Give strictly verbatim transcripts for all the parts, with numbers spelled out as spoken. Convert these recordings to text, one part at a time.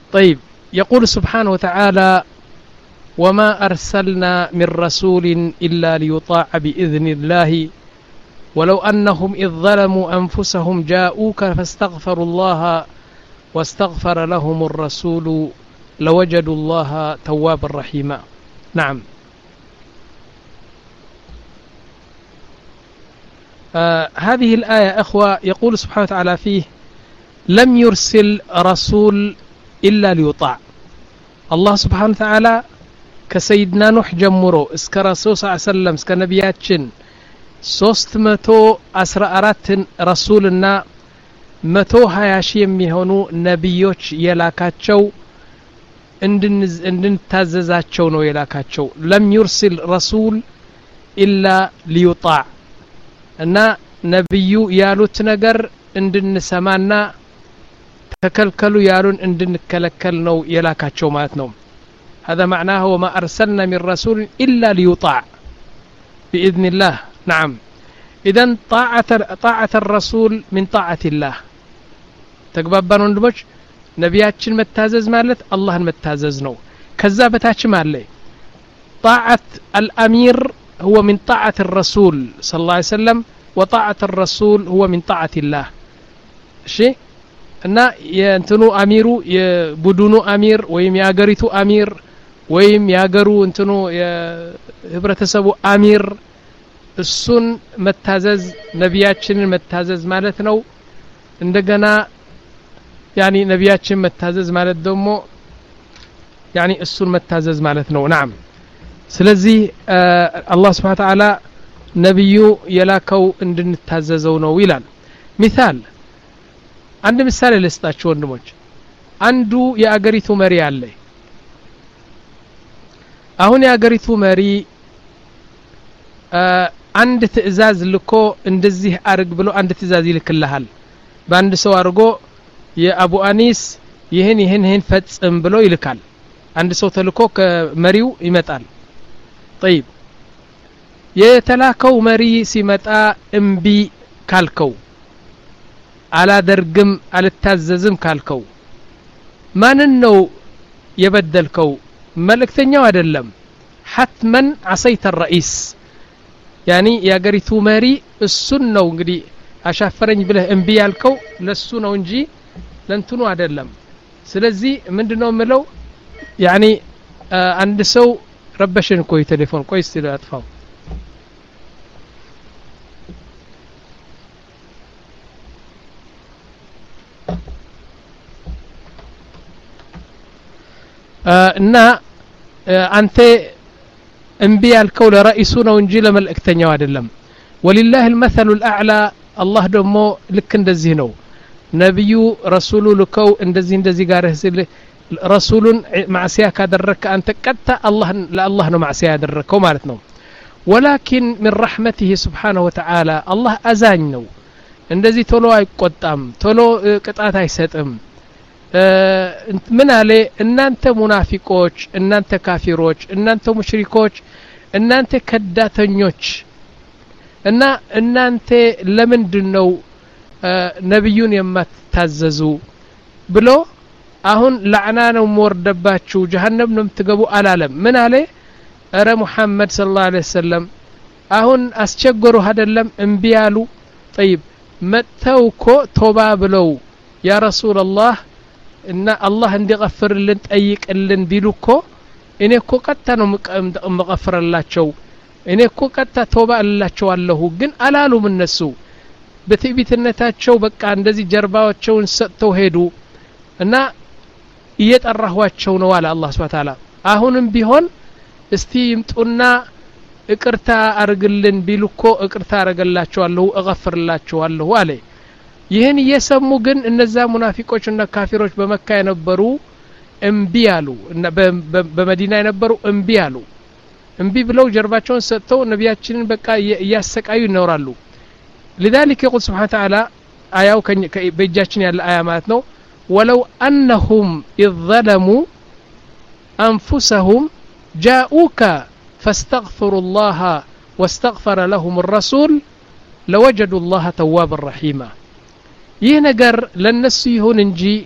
طيب يقول سبحانه وتعالى وما أرسلنا من رسول إلا ليطاع بإذن الله ولو أنهم إذ ظلموا أنفسهم جاءوك فاستغفروا الله واستغفر لهم الرسول لوجدوا الله توابا رحيما. نعم. آه هذه الآية أخوة يقول سبحانه وتعالى فيه لم يرسل رسول إلا ليطاع. الله سبحانه وتعالى كسيدنا نوح جمرو اسك رسول صلى الله عليه وسلم اسك نبياتشن ሶስት መቶ አስራ አራት ረሱልና መቶ ሀያ ሺህ የሚሆኑ ነብዮች የላካቸው እንድንታዘዛቸው ነው የላካቸው። ለም يرسل رسول إلا ليطاع እና ነብዩ ያሉት ነገር እንድንሰማና ተከልከሉ ያሉን እንድንከለከል ነው የላካቸው ማለት ነው። هذا معناه وما أرسلنا من رسول إلا ليطاع بإذن الله. نعم. إذن طاعة طاعة الرسول من طاعة الله. تقبلون وندمج نبياتشن متازز مالت الله متازز نو كذا بتاچ مالي طاعة الأمير هو من طاعة الرسول صلى الله عليه وسلم وطاعة الرسول هو من طاعة الله. شيء እና የእንትኑ አሚሩ የቡድኑ አሚር ወይም ያገሪቱ አሚር ወይም ያገሩ እንትኑ የህብረተሰቡ አሚር እሱን መታዘዝ ነብያችንን መታዘዝ ማለት ነው። እንደገና ያኒ ነብያችን መታዘዝ ማለት ደግሞ ያኒ እሱን መታዘዝ ማለት ነው። نعم. ስለዚህ አላህ Subhanahu Wa Ta'ala ነብዩ የላከው እንድንታዘዘው ነው ይላል። ሚሳል አንድ ምሳሌ ልስጣችሁ ወንድሞች። አንዱ የአገሪቱ መሪ አለ። አሁን የአገሪቱ መሪ አንድ ትዕዛዝ ልኮ እንደዚህ አርግ ብሎ አንድ ትዕዛዝ ይልክልሃል። በአንድ ሰው አርጎ የአቡ አኒስ ይሄን ይሄን ይሄን ፈጽም ብሎ ይልካል። አንድ ሰው ተልኮ ከመሪው ይመጣል። طيب የተላከው መሪ ሲመጣ እምቢ ካልከው አላደርግም አልታዘዝም ካልከው ማንን ነው የበደልከው? መልእክተኛው አይደለም። حتما عصيت الرئيس يعني ያገሪቱ መሪ እሱን ነው እንግዲህ አሻፈረኝ ብለህ እምቢ ያልከው ለሱ ነው እንጂ ለንቱኑ አይደለም። ስለዚህ ምንድነው ምለው يعني አንድ ሰው ረበሽን ቆይ ቴሌፎን ቆይ እስቲ አጥፋው። እና አንተ እምቢ ያልከው ለራኢሱ ነው እንጂ ለመልእክተኛው አይደለም። ولله المثل الاعلى الله ደሞ ልክ እንደዚህ ነው። ነብዩ ረሱሉ ልከው እንደዚህ እንደዚህ ጋር ህዝል ረሱሉን ማዕሲያ ካደረከ አንተ ቀጣ አላህ ለአላህ ነው ማዕሲያ ያደረከው ማለት ነው። ولكن من رحمته سبحانه وتعالى الله አዛኝ ነው። እንደዚህ ቶሎ አይቆጣም፣ ቶሎ ቅጣት አይሰጥም። ምን አለ እናንተ ሙናፊቆች፣ እናንተ ካፊሮች፣ እናንተ ሙሽሪኮች፣ እናንተ ከዳተኞች እና እናንተ ለምንድነው ነብዩን የማትታዘዙ ብሎ አሁን ለዓና ነው ወርደባችሁ ጀሃነም ነው የምትገቡ አላለም። ምን አለ አረ ሙሐመድ ሰለላሁ ዐለይሂ ወሰለም አሁን አስቸገሩ አይደለም እምቢ ያሉ طيب መተውኮ ቶባ ብለው ያ ረሱላህ እና አላህ እንዲغفርልን ጠይቅልን ቢሉኮ እኔኮ ቀጣ ነው መغفርላቸው እኔኮ ቀጣ ቶባ አላቸዋለሁ ግን አላሉም። እነሱ በትዕቢትነታቸው በቃ እንደዚህ ጀርባቸውን ሰጥተው ሄዱ እና እየጠራኋቸው ነው አለ አላህ Subhanahu Wa Ta'ala። አሁንም ቢሆን እስቲ ይምጡና እቅርታ አርግልን ቢሉኮ እቅርታ አረጋላቸዋለሁ እغفርላቸዋለሁ አለ። ይህን እየሰሙ ግን እነዛ ሙናፊቆችና ካፊሮች በመካ የነበሩ እምቢ አሉ እና በመዲና የነበሩ እምቢ አሉ። እምቢ ብለው ጀርባቸውን ሰጥተው ነብያችንን በቃ ያሰቃዩ ይኖራሉ። لذلك يقول سبحانه وتعالى آياو በእጃችን ያለ አያ ማለት ነው ولو أنهم إذ ظلموا أنفسهم جاءوك فاستغفروا الله واستغفر لهم الرسول لوجدوا الله توابا رحيما. ይህ ነገር ለነሱ ይሁን እንጂ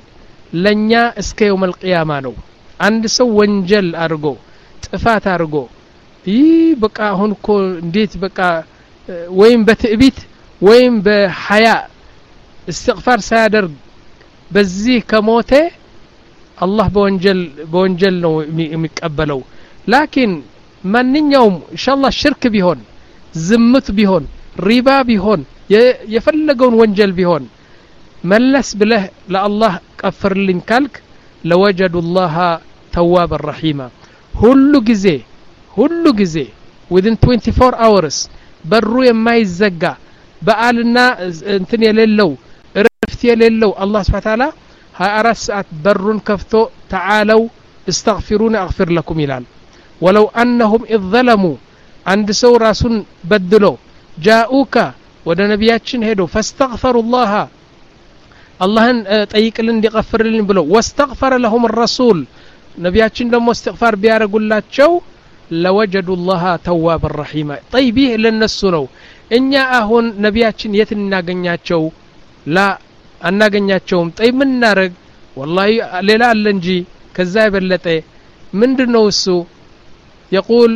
ለኛ እስከ يوم القيامه ነው አንድ ሰው ወንጀል አድርጎ ጥፋት አድርጎ ይህ በቃ አሁን እኮ እንዴት በቃ ወይም በትዕቢት ወይም በሐያ استغفار ሳያደርግ በዚህ ከሞተ አላህ በወንጀል በወንጀል ነው የሚቀበለው ላኪን ማንኛውም ኢንሻአላህ ሽርክ ቢሆን ዝምት ቢሆን ሪባ ቢሆን የፈለገውን ወንጀል ቢሆን መለስ ብለህ ለአላህ ቀፍርልኝ ካልክ ለወጀዱላህ ተዋብ الرحيم ሁሉ ጊዜ ሁሉ ጊዜ within twenty-four hours በሩ የማይዘጋ በአልና እንትን የሌለው እረፍት የሌለው አላህ Subhanahu Ta'ala ሀያ አራት ሰዓት በሩን ከፍቶ تعالوا استغفروني اغفر لكم ይላል ولو انهم اذ ظلموا عند سو راسن بدلو جاءوك ወደ ነብያችን ሄዶ فاستغفروا الله አላህን ጠይቅልን እንዲغفርልን ብለው واستغفر لهم الرسول ነብያችን ደግሞ استغفار ቢያረጉላቸው لوجدوا الله تواب الرحيم طيب ይህ ለነሱ ነው እኛ አሁን ነብያችን የት እናገኛቸው ላ አናገኛቸውም طيب ምን እናረግ والله ሌላ አለ እንጂ ከዛ ይበለጠ ምንድነው እሱ يقول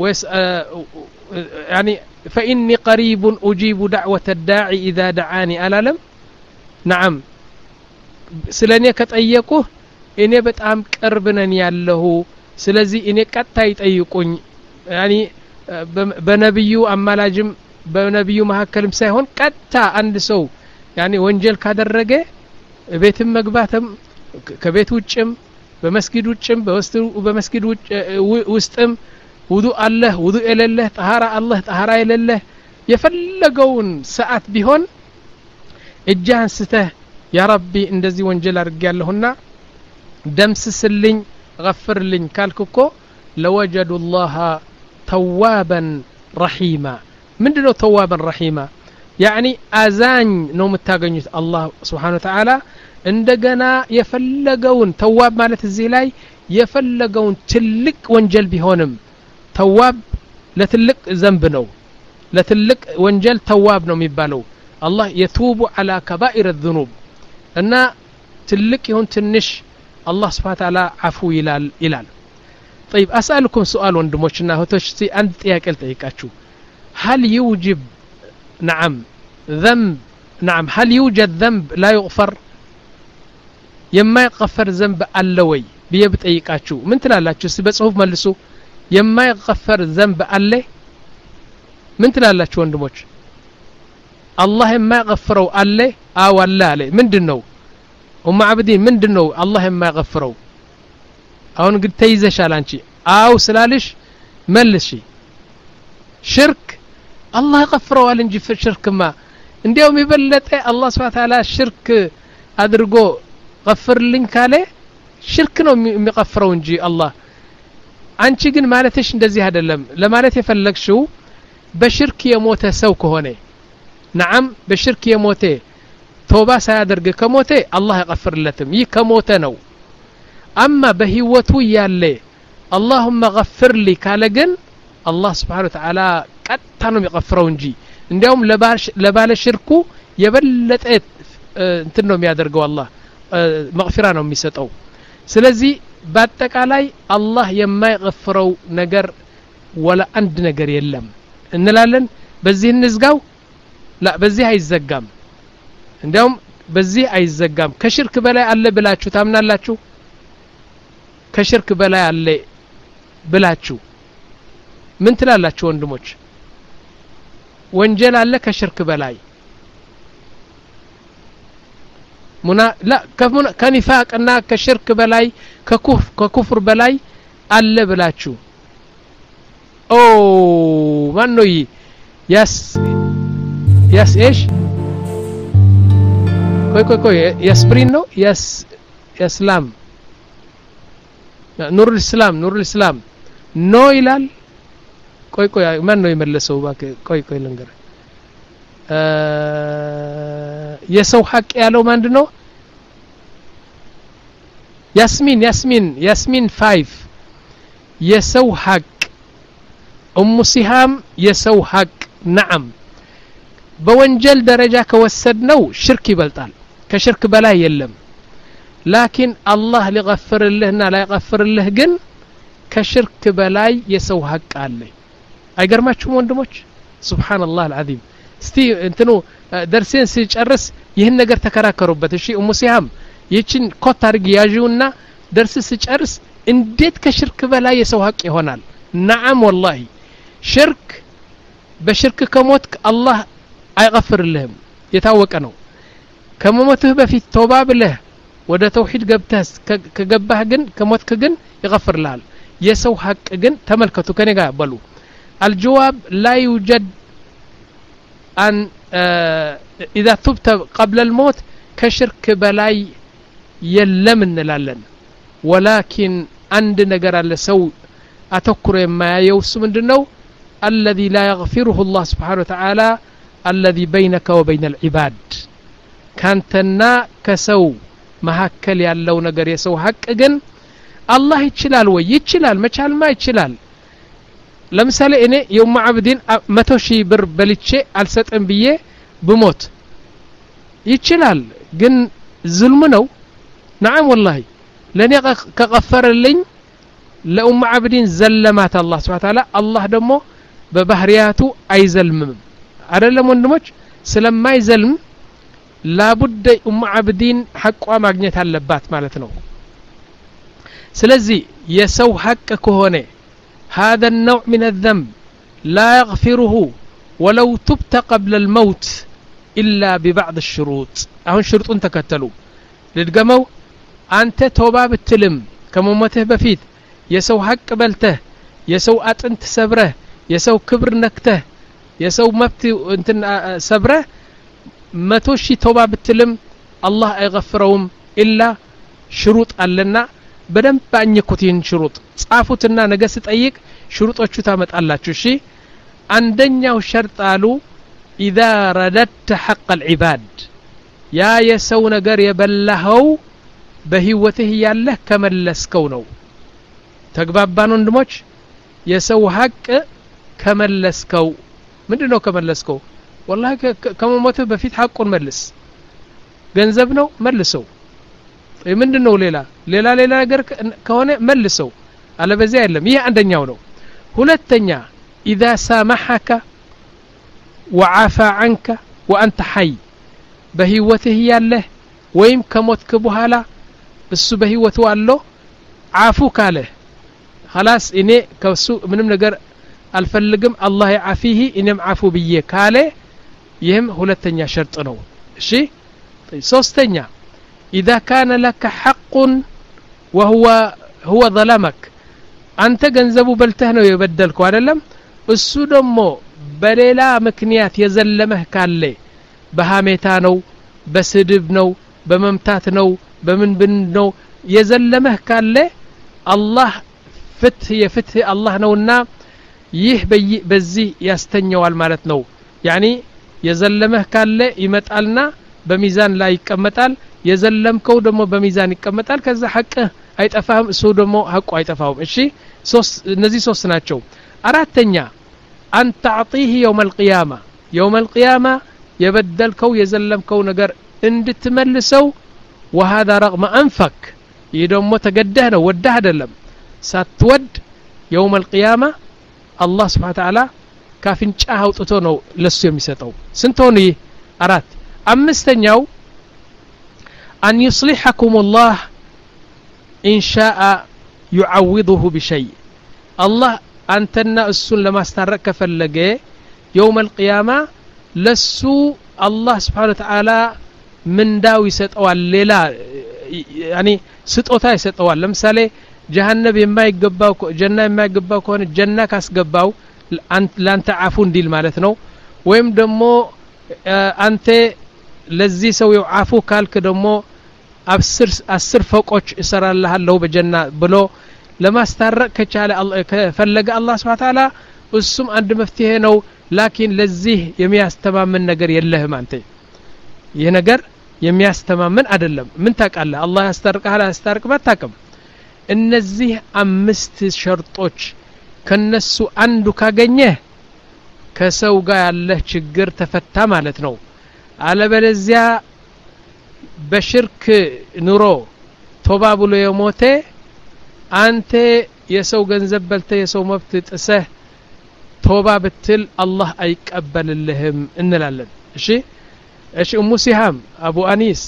يعني فإني قريب أجيب دعوة الداعي إذا دعاني ألالم نعم سلاني كتأيكوه إني بتعم كربنني ያለሁ ስለዚህ እኔ ቀጣ ይጠይቁኝ يعني በነብዩ አማላጅም በነብዩ መሐከልም ሳይሆን ቀጣ አንድ ሰው يعني ወንጀል ካደረገ ቤትም መግባትም ከቤት ውጭም በመስጊድ ውጭም በመስጊድ ውስጥም ውዱእ አለህ ውዱእ የሌለህ طهارة አለህ طهارة የሌለህ የፈለገውን ሰዓት ቢሆን እጃን ስተህ ያ ረቢ እንደዚህ ወንጀል አድርጌያለሁና ደምስስልኝ غفرልኝ ካልኩኮ لوجدوا الله توابا رحيما ምንድነው توابا رحيما يعني አዛኝ ነው የምታገኙት አላህ Subhanahu Wa Ta'ala እንደገና የፈለገውን ተዋብ ማለት እዚህ ላይ የፈለገውን ትልቅ ወንጀል ቢሆንም ተዋብ ለትልቅ ዘንብ ነው ለትልቅ ወንጀል ተዋብ ነው የሚባለው አላህ يتوب على كبائر الذنوب እና ትልቅ ይሁን ትንሽ الله سبحانه وتعالى عفو ይላል ይላል طيب اسالكم سؤال ወንድሞችና እህቶች እስቲ አንድ ጥያቄ ልጠይቃችሁ هل يوجب نعم ذنب نعم هل يوجد ذنب لا يغفر يما يغفر ذنب አለ ወይ ብዬ ብጠይቃችሁ ምን ትላላችሁ እስቲ በጽሁፍ መልሱ يما يغفر ذنب አለ ምን ትላላችሁ ወንድሞች الله يما يغفرው አለ አው አለ አለ ምንድነው ኡማ አብዲ ምንድነው الله يما يغفرው አሁን ግን ተይዘሻል አንቺ አው ስላልሽ መልሺ ሽርክ الله يغفرዋል እንጂ ሽርክማ እንዲያው የሚበለጠ الله Subhanahu Ta'ala ሽርክ አድርጎ غفرልኝ ካለ ሽርክ ነው የሚغفرው እንጂ الله አንቺ ግን ማለትሽ እንደዚህ አይደለም ለማለት የፈለግሽው በሽርክ የሞተ ሰው ከሆነ نعم በሽርክ የሞተ توبة ሳያደርግ ከሞተ الله يغفرለትም ይህ ከሞተ ነው اما በህይወቱ ያለ اللهم غفر لي ካለ ግን الله Subhanahu Wa Ta'ala ቀጥታ ነው የሚغفرው እንጂ እንዲያውም ለባለ ሽርኩ የበለጠ እንትን ነው የሚያደርገው الله መግፊራ ነው የሚሰጠው ስለዚህ በአጠቃላይ الله የማይغفረው ነገር ወላ አንድ ነገር የለም እንላለን በዚህ እንዝጋው لا በዚህ አይዘጋም እንዲያውም በዚህ አይዘጋም ከሽርክ በላይ አለ ብላችሁ ታምናላችሁ ከሽርክ በላይ አለ ብላችሁ ምን ትላላችሁ ወንድሞች ወንጀል አለ ከሽርክ በላይ ሙና لا ከኒፋቅና ከሽርክ በላይ ከኩፍ ከኩፍር በላይ አለ ብላችሁ ኦ ማን ነው ያስ ያስ ايش كوي كوي كوي ياسبرين نو ياس اسلام نور الاسلام نور الاسلام نو ይላል كوي كوي ማን ነው የመለሰው ባክ كوي كوي ልንገር የሰው ሐቅ ያለው ማንድነው ያስሚን ያስሚን ያስሚን ፋይቭ የሰው ሐቅ ኡሙ ሲሃም የሰው ሐቅ نعم በወንጀል ደረጃ ከወሰድነው ሽርክ ይበልጣል ከሽርክ በላይ የለም لكن الله لغفر لهنا لا يغفر له جن كشرك بلاي يسو حق عليه አይገርማችሁም ወንድሞች سبحان الله العظيم እስቲ እንትኑ ደርሴን ሲጨርስ ይህን ነገር ተከራከሩበት እሺ ኡሙ ሲሃም ይችን ኮት አድርጊ ያዡና ደርስ ሲጨርስ እንዴት ከሽርክ በላይ የሰው ሐቅ ይሆናል نعم والله ሽርክ በሽርክ ከሞትክ አላህ አይغفርልህም የታወቀ ነው ከመሞትህ በፊት ተውባ ብለህ ወደ ተውሂድ ገብተህ ከገባህ ግን ከሞትክ ግን ይغفርልሃል የሰው ሐቅ ግን ተመልከቱ ከኔ ጋር በሉ الجواب لا يوجد أن إذا تبت قبل الموت كشرك بلاي يلم نلالن ولكن عند نجر لسو أتذكر ما يوسم دنو الذي لا يغفره الله سبحانه وتعالى الذي بينك وبين العباد كانتنا كسو مهكل يالله نجر يسو حق جن الله يتشلال ويتشلال ما تشال ما يتشلال ለምሳሌ እኔ የኡም አብዲን መቶ ሺህ ብር በልቼ አልሰጥም ብዬ ብሞት ይችላል ግን ዝልም ነው نعم والله ለኔ ከቀፈረልኝ ለኡም አብዲን ዘለማት አላህ Subhanahu Ta'ala አላህ ደግሞ በባህሪያቱ አይዘልምም አይደለም ወንድሞች ስለማይዘልም ላቡደ ኡም አብዲን ሐቋ ማግኘት አለባት ማለት ነው ስለዚህ የሰው ሐቅ ከሆነ هذا النوع من الذنب لا يغفره ولو تبت قبل الموت إلا ببعض الشروط أهون شروط تكتلوا لتقموا أنت توبة بالتلم كمومته بفيت يسو حق بلته يسو أنت سبره يسو كبر نكته يسو مبتي انت سبره ما توشي توبة بالتلم الله يغفرهم إلا شروط لنا بدم بأن يكتين شروط ጻፉትና ነገ ሲጠይቅ ሽሩጦቹ ታመጣላችሁ እሺ አንደኛው ሸርጥ አሉ اذا رددت حق العباد ያ የሰው ነገር የበላኸው በህይወትህ ያለህ ከመለስከው ነው ተግባባን ወንድሞች የሰው ሐቅ ከመለስከው ምንድነው ከመለስከው والله ከመሞትህ በፊት ሐቁን መልስ ገንዘብ ነው መልሰው ምንድነው ሌላ ሌላ ሌላ ነገር ከሆነ መልሰው على بزي علم ይሄ አንደኛው ነው ሁለተኛ اذا سامحك وعفى عنك وانت حي በህይወትህ ያለህ ወይም ከሞትክ በኋላ እሱ በህይወቱ አለው አፉ ካለ خلاص እኔ ከሱ ምንም ነገር አልፈልግም አላህ ያፊህ እኔም አፉ ብዬ ካለ ይሄም ሁለተኛ ሸርጥ ነው እሺ ሶስተኛ اذا كان لك حق وهو هو ظلمك አንተ ገንዘቡ በልተህ ነው የበደልከው አይደለም እሱ ደግሞ በሌላ ምክንያት የዘለመህ ካለ በሃሜታ ነው በስድብ ነው በመምታት ነው በምን ብን ነው የዘለመህ ካለ አላህ ፍትህ የፍትህ አላህ ነውና ይህ በዚህ ያስተኛዋል ማለት ነው يعني የዘለመህ ካለ ይመጣልና በሚዛን ላይ ይቀመጣል የዘለምከው ደግሞ በሚዛን ይቀመጣል ከዛ ሐቅ አይጠፋም እሱ ደግሞ ሐቁ አይጠፋም እሺ ሶስት እነዚህ ሶስት ናቸው አራተኛ አንተ تعطيه يوم القيامه يوم القيامه የበደልከው የዘለምከው ነገር እንድትመልሰው وهذا رغم انفك ይደሞ ተገደህ ነው ወደህ አይደለም ሳትወድ يوم القيامه الله سبحانه وتعالى ካፍንጫ አውጥቶ ነው ለሱ የሚሰጠው ስንቶኒ አራት አምስተኛው أن يصلحكم الله إن شاء يعوضه بشيء الله أنتنا السن لما استرك فلقى يوم القيامة لسو الله سبحانه وتعالى من داوي ستوال ليلا يعني ستوتا يستوال لمثالي جهنم يما يقباو جنة يما يقباو كون الجنة كاس قباو لانت عافون ديل مالتنو ويم دمو أنت لذي سوي عافو كالك دمو أبصر أسر فوقش إسر الله الله بجنة بلو لما استرك كشال فلق الله سبحانه وتعالى السم عند مفتيهنو لكن لذيه يمياس تمام من نجر يله ما أنت ينجر يمياس تمام من أدلم من تك الله الله يسترك على يسترك ما تكم النزيه أمست شرطوش كنسو عنده كجنيه كسوجا الله شجر تفتح مالتنو على بلزيا بشرك نورو ቶባ ብሎ የሞተ አንተ የሰው ገንዘብ በልተ የሰው መብት ጥሰህ ቶባ ብትል አላህ አይቀበልልህም እንላለን እሺ እሺ ኡሙ ሲሃም አቡ አኒስ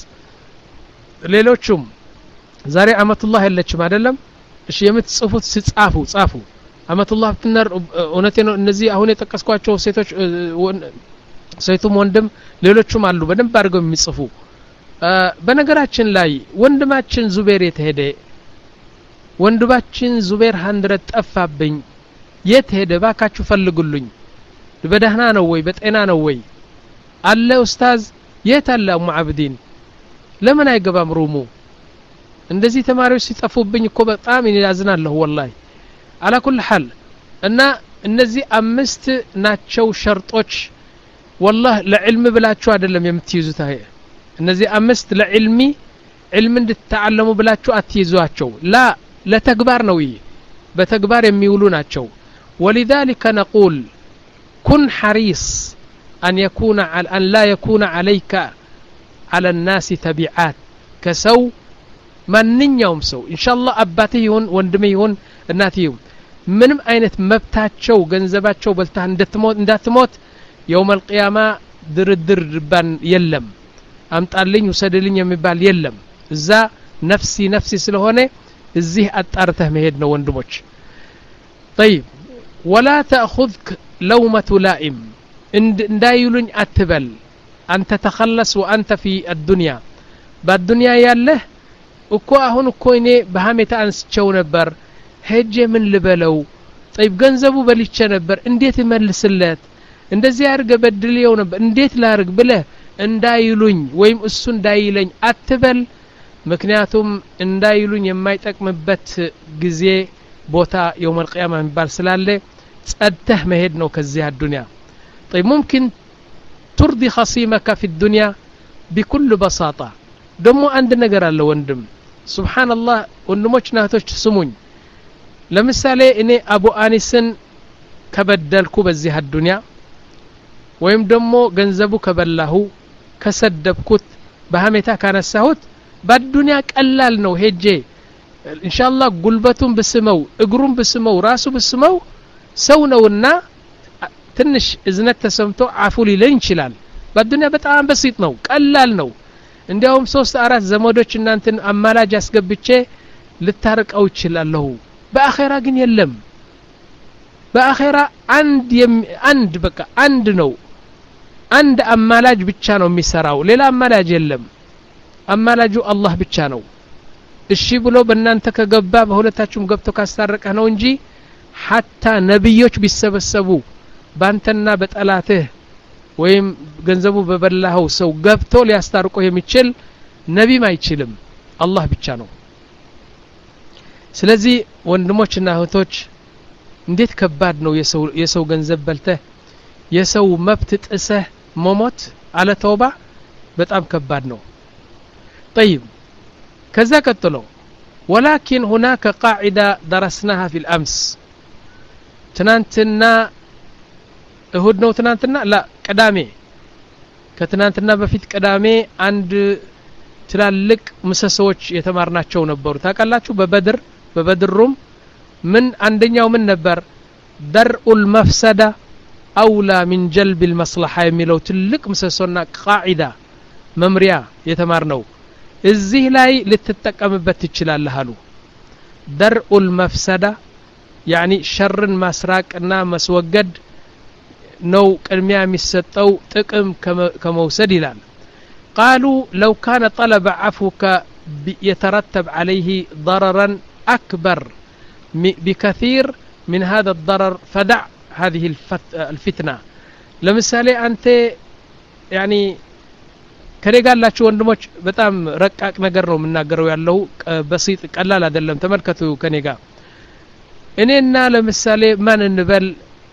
ሌሎችም ዛሬ አመቱላህ የለችም አይደለም እሺ የምትጽፉት ሲጻፉ ጻፉ አመቱላህ ብትነር እውነቴ ነው እነዚህ አሁን የጠቀስኳቸው ሴቶች ሴቱም ወንድም ሌሎችም አሉ በደንብ አድርገው የሚጽፉ በነገራችን ላይ ወንድማችን ዙቤር የተሄደ ወንድማችን ዙቤር መቶ ጠፋብኝ የት ሄደ ባካችሁ ፈልጉልኝ በደህና ነው ወይ በጤና ነው ወይ አለ ኡስታዝ የት አለ ኡሙ አብዲን ለምን አይገባም ሩሙ እንደዚህ ተማሪዎች ሲጠፉብኝ እኮ በጣም ያዝናለሁ ወላሂ على كل حال እና እነዚህ አምስት ናቸው ሸርጦች والله ለዕልም ብላችሁ አይደለም የምትይዙት አይ እነዚህ አምስት ለዕልሚ ዕልም እንድትተዓለሙ ብላችሁ አትይዟቸው ላ ለተግባር ነው ይሄ በተግባር የሚውሉ ናቸው ولذلك نقول كن حريص أن يكون أن لا يكون عليك على الناس تبعات كسو ማንኛውም ሰው ኢንሻአላህ አባቴ ይሁን ወንድሜ ይሁን እናቴ ይሁን ምንም አይነት መብታቸው ገንዘባቸው በልታህ እንደትሞት እንዳትሞት يوم القيامه ድርድር ባን የለም አምጣልኝ ወሰደልኝ የሚባል የለም እዛ ነፍሲ ነፍሲ ስለሆነ እዚህ አጣርተህ መሄድ ነው ወንድሞች طيب ولا تاخذك لومه لائم እንዳይሉኝ አትበል አንተ ተخلص وانت في الدنيا በዱንያ ያለህ እኮ አሁን እኮ እኔ በሐሜታ አንስቸው ነበር ሄጄ ምን ልበለው طيب ገንዘቡ በልቼ ነበር እንዴት ይመልስለት እንደዚህ አርገ በድልየው ነበር እንዴት ላርግ ብለ እንዳይሉኝ ወይም እሱ እንዳይለኝ አትበል ምክንያቱም እንዳይሉኝ የማይጠቅምበት ጊዜ ቦታ يوم القيامه የሚባል ስላለ ጸድተህ መሄድ ነው ከዚህ አዱንያ طيب ممكن ترضي خصيمك في الدنيا بكل بساطه ደሞ አንድ ነገር አለ ወንድም ሱብሃንአላህ ወንድሞች ናቶች ስሙኝ ለምሳሌ እኔ አቡ አኒስን ከበደልኩ በዚህ አዱንያ ወይም ደሞ ገንዘቡ ከበላሁ ከሰደብኩት በሐሜታ ካነሳሁት በዱንያ ቀላል ነው ሄጄ ኢንሻአላህ ጉልበቱን በስመው እግሩን በስመው ራሱ በስመው ሰው ነውና ትንሽ እዝነት ተሰምቶ አፉ ሊለኝ ይችላል በዱንያ በጣም በሲጥ ነው ቀላል ነው እንዲያውም ሶስት አራት ዘመዶች እናንተን አማላጅ አስገብቼ ልታርቀው ይችላልሁ በአኺራ ግን የለም በአኺራ አንድ አንድ በቃ አንድ ነው አንድ አማላጅ ብቻ ነው የሚሰራው ሌላ አማላጅ የለም አማላጁ አላህ ብቻ ነው እሺ ብሎ በእናንተ ከገባ በሁለታችሁም ገብቶ ካስታረቀህ ነው እንጂ حتى ነብዮች ቢሰበሰቡ ባንተና በጠላትህ ወይም ገንዘቡ በበላው ሰው ገብቶ ሊያስታርቆ የሚችል ነብይም አይችልም አላህ ብቻ ነው ስለዚህ ወንድሞችና እህቶች እንዴት ከባድ ነው የሰው የሰው ገንዘብ በልተህ የሰው መብት ጥሰህ መሞት አለ ተውባ በጣም ከባድ ነው طيب كذا قتلوا ولكن هناك قاعده درسناها في الامس ትናንትና እሁድ ነው ትናንትና لا ቅዳሜ ከትናንትና በፊት ቅዳሜ አንድ ትላልቅ ምሰሶች የተማርናቸው ነበሩ ታውቃላችሁ በበድር በበድሩም ምን አንደኛው ምን ነበር درء المفسده اولى من جلب المصلحه የሚለው ትልቅ ምሰሶና ቃዒዳ መምሪያ የተማርነው እዚህ ላይ ልትጠቀምበት ትችላለህ አሉ درء المفسده يعني شرن مسراقنا مسوجد نو ቅድሚያ የሚሰጠው ጥቅም ከመውሰድ ይላል قالوا لو كان طلب عفوك يترتب عليه ضررا أكبر بكثير من هذا الضرر فدع هذه الفتنة لمثالي أنت يعني ከኔ ጋላችሁ ወንድሞች በጣም ረቃቅ ነገር ነው የምናገረው ያለው በሲጥ ቀላል አይደለም ተመልከቱ ከኔ ጋር እኔና ለምሳሌ ማን እንበል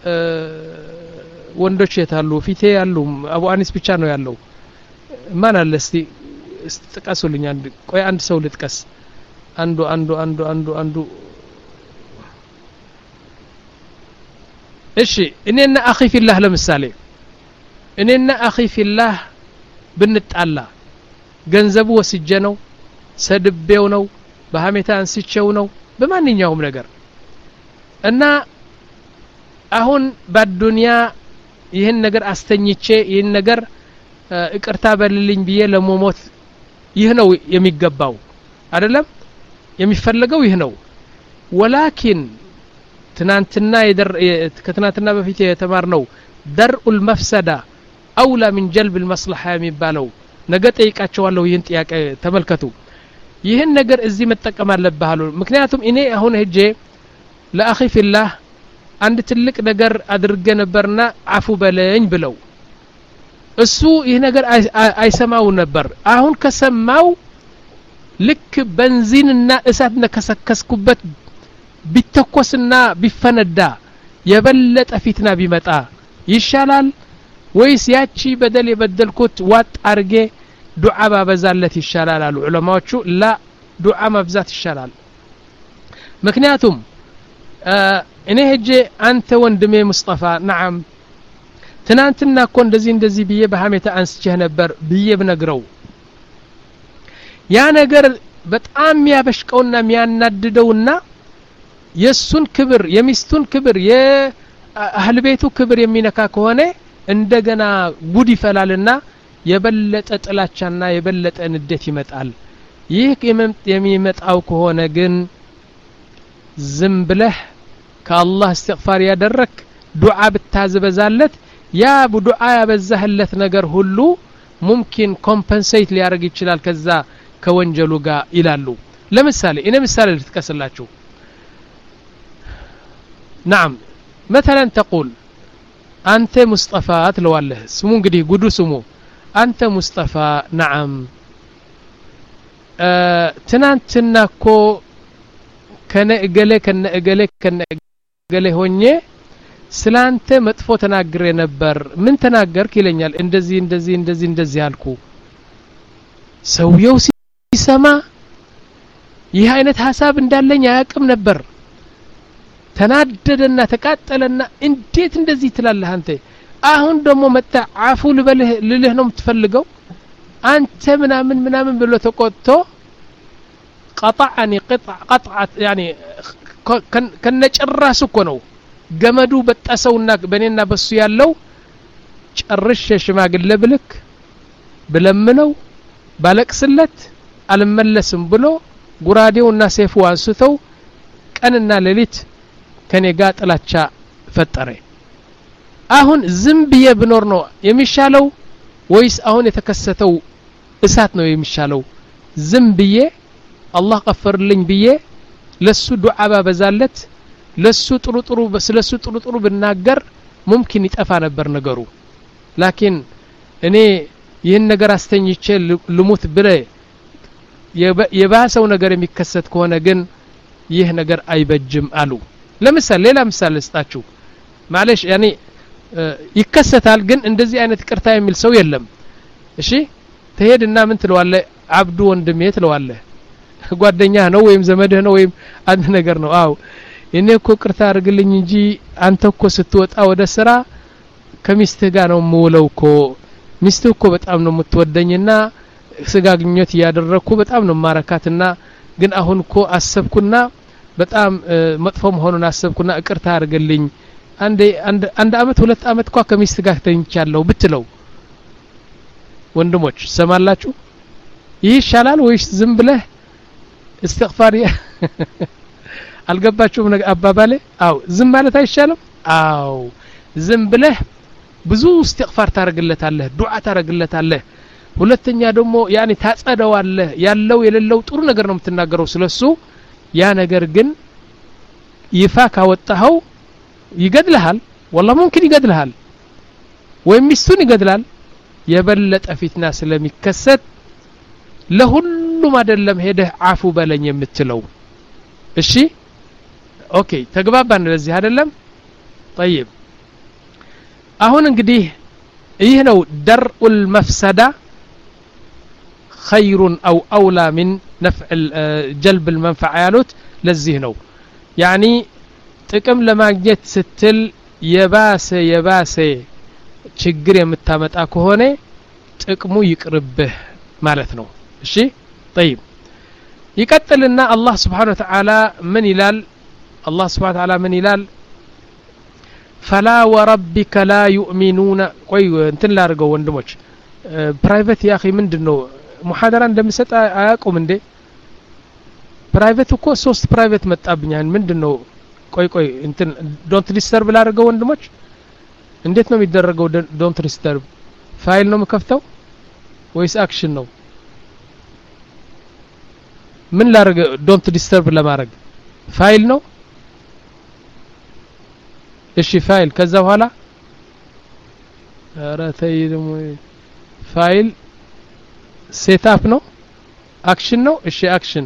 ወንዶች የታሉ ፊቴ ያሉ አቡ አኒስ ብቻ ነው ያለው ማን አለ እስቲ ጥቀሱልኝ አንድ ቆይ አንድ ሰው ልጥቀስ አንዱ አንዱ አንዱ አንዱ አንዱ እሺ እኔና አኺ ፊላህ ለምሳሌ እኔና አኺ ፊላህ ብንጣላ ገንዘቡ ወስጄ ነው ሰድቤው ነው በሐሜታ አንስቼው ነው በማንኛውም ነገር እና አሁን በዱንያ ይህን ነገር አስተኝቼ ይህን ነገር እቅርታ በልልኝ ብዬ ለሞሞት ይህ ነው የሚገባው አይደለም የሚፈልገው ይህ ነው ወላኪን ትናንትና ይደር ከትናንትና በፊት የተማርነው ደርኡል መፍሰዳ አውላ من جلب المصلحه የሚባለው ነገ ጠይቃቸዋለሁ ይህን ጥያቄ ተመልከቱ ይህን ነገር እዚህ መጠቀም አለብህ አሉ ምክንያቱም እኔ አሁን ሄጄ ለአኺ ፊላህ አንድ ትልቅ ነገር አድርገ ነበርና አፉ በለኝ ብለው እሱ ይህ ነገር አይሰማው ነበር አሁን ከሰማው ልክ በንዚንና እሳት ነከሰከስኩበት ቢተኮስና ቢፈነዳ የበለጠ ፊትና ቢመጣ ይሻላል ወይስ ያቺ በደል የበደልኩት ዋጥ አርጌ ዱዓ ባበዛለት ይሻላል አሉ ዑለማዎቹ ላ ዱዓ ማብዛት ይሻላል ምክንያቱም እኔ ሄጄ አንተ ወንድሜ ሙስጠፋ ነዓም ትናንትና እኮ እንደዚህ እንደዚህ ብዬ በሐሜታ አንስቼህ ነበር ብዬ ብነግረው ያ ነገር በጣም ያበሽቀውና የሚያናድደውና የሱን ክብር የሚስቱን ክብር የአህል ቤቱ ክብር የሚነካ ከሆነ እንደገና ጉድ ይፈላልና የበለጠ ጥላቻና የበለጠ ንዴት ይመጣል ይህ የሚመጣው ከሆነ ግን ዝም ብለህ ከአላህ استغفار ያደረክ ዱዓ ብታዝበዛለት ያ ዱዓ ያበዛህለት ነገር ሁሉ ሙምኪን ኮምፐንሴት ሊያደርግ ይችላል ከዛ ከወንጀሉ ጋር ይላሉ ለምሳሌ እኔ ምሳሌ ልትከስላችሁ نعم مثلا تقول أنت مصطفى تلواله سمو እንግዲህ ጉዱ ስሙ أنت مصطفى نعم ትናንትና እኮ ከነ እገሌ ከነ እገሌ ከነ እገሌ ሆኜ ስላንተ መጥፎ ተናግሬ ነበር ምን ተናገርክ ይለኛል እንደዚህ እንደዚህ እንደዚህ እንደዚህ አልኩ ሰውየው ሲሰማ ይህ አይነት ሐሳብ እንዳለኝ አያውቅም ነበር ተናደደና ተቃጠለና እንዴት እንደዚህ ትላለህ አንተ አሁን ደግሞ መጣ አፉ ልበልህ ልልህ ነው የምትፈልገው አንተ ምናምን ምናምን ብሎ ተቆጥቶ قطعني قطع قطعت يعني ከነጭራሱ እኮ ነው ገመዱ በጣሰውና በኔና በሱ ያለው ጨርሽ ሽማግሌ ብልክ ብለምነው ባለቅስለት አልመለስም ብሎ ጉራዴውና ሰይፉ አንስተው ቀንና ሌሊት ከኔ ጋር ጥላቻ ፈጠረ አሁን ዝም ብዬ ብኖር ነው የሚሻለው ወይስ አሁን የተከሰተው እሳት ነው የሚሻለው ዝም ብዬ አላህ ቀፈርልኝ ብዬ ለሱ ዱዓ ባበዛለት ለሱ ጥሩ ጥሩ ስለሱ ጥሩ ጥሩ ብናገር ሙምኪን ይጠፋ ነበር ነገሩ ላኪን እኔ ይህን ነገር አስተኝቼ ልሙት ብለ የባሰው ነገር የሚከሰት ከሆነ ግን ይህ ነገር አይበጅም አሉ ለምሳሌ ሌላ ምሳሌ ልስጣችሁ ማለሽ ያኒ ይከሰታል ግን እንደዚህ አይነት ቅርታ የሚል ሰው የለም እሺ ተሄድና ምን ትለዋለህ አብዱ ወንድሜ ትለዋለህ ጓደኛ ነው ወይም ዘመድህ ነው ወይም አንድ ነገር ነው አው እኔ እኮ ቅርታ አርግልኝ እንጂ አንተ እኮ ስትወጣ ወደ ስራ ከሚስትህ ጋር ነው የምውለው እኮ ሚስትህ እኮ በጣም ነው የምትወደኝና ስጋግኞት ያደረኩ በጣም ነው ማረካትና ግን አሁን እኮ አሰብኩና በጣም መጥፎ መሆኑን አሰብኩና ቅርታ አርግልኝ አንድ አንድ አንድ አመት ሁለት አመት እኮ ከሚስትህ ጋር ተኝቻለሁ ብትለው ወንድሞች ሰማላችሁ ይህ ይሻላል ወይስ ዝም ብለህ استغفار አልገባችሁም አባባሌ አው ዝም ማለት አይሻልም አው ዝም ብለህ ብዙ استغفار ታረግለታለህ ዱዓ ታረግለታለህ ሁለተኛ ደግሞ ያኒ ታጸደዋለህ ያለው የሌለው ጥሩ ነገር ነው የምትናገረው ስለሱ ያ ነገር ግን ይፋ ካወጣው ይገድልሃል والله ممكن ይገድልሃል ወይም ሚስቱን ይገድላል የበለጠ ፊትና ስለሚከሰት ለሁሉም አይደለም ሄደህ አፉ በለኝ የምትለው እሺ ኦኬ ተግባባን ለዚህ አይደለም طيب አሁን እንግዲህ ይህ ነው ደርኡል መፍሰዳ خير او اولى من نفع جلب المنفعه ያሉት ለዚህ ነው يعني ጥቅም ለማግኘት ስትል የባሰ የባሰ ችግር የምታመጣ ከሆነ ጥቅሙ ይቅርብህ ማለት ነው እሺ طيب يقتلنا الله سبحانه وتعالى من يلال الله سبحانه وتعالى من يلال فلا وربك لا يؤمنون ቆይ እንትን ላርገው ወንድሞች ፕራይቬት ያኺ ምንድነው ሙሐደራ እንደምሰጥ አያቁም እንዴ ፕራይቬት እኮ ሶስት ፕራይቬት መጣብኛል ምንድነው ቆይ ቆይ እንትን ዶንት ዲስተርብ ላርገው ወንድሞች እንዴት ነው የሚደረገው ዶንት ዲስተርብ ፋይል ነው መከፍተው ወይስ አክሽን ነው ምን ላርገ ዶንት ዲስተርብ ለማድረግ ፋይል ነው እሺ ፋይል ከዛ በኋላ ኧረ ተይ ደግሞ ፋይል ሴት አፕ ነው አክሽን ነው እሺ አክሽን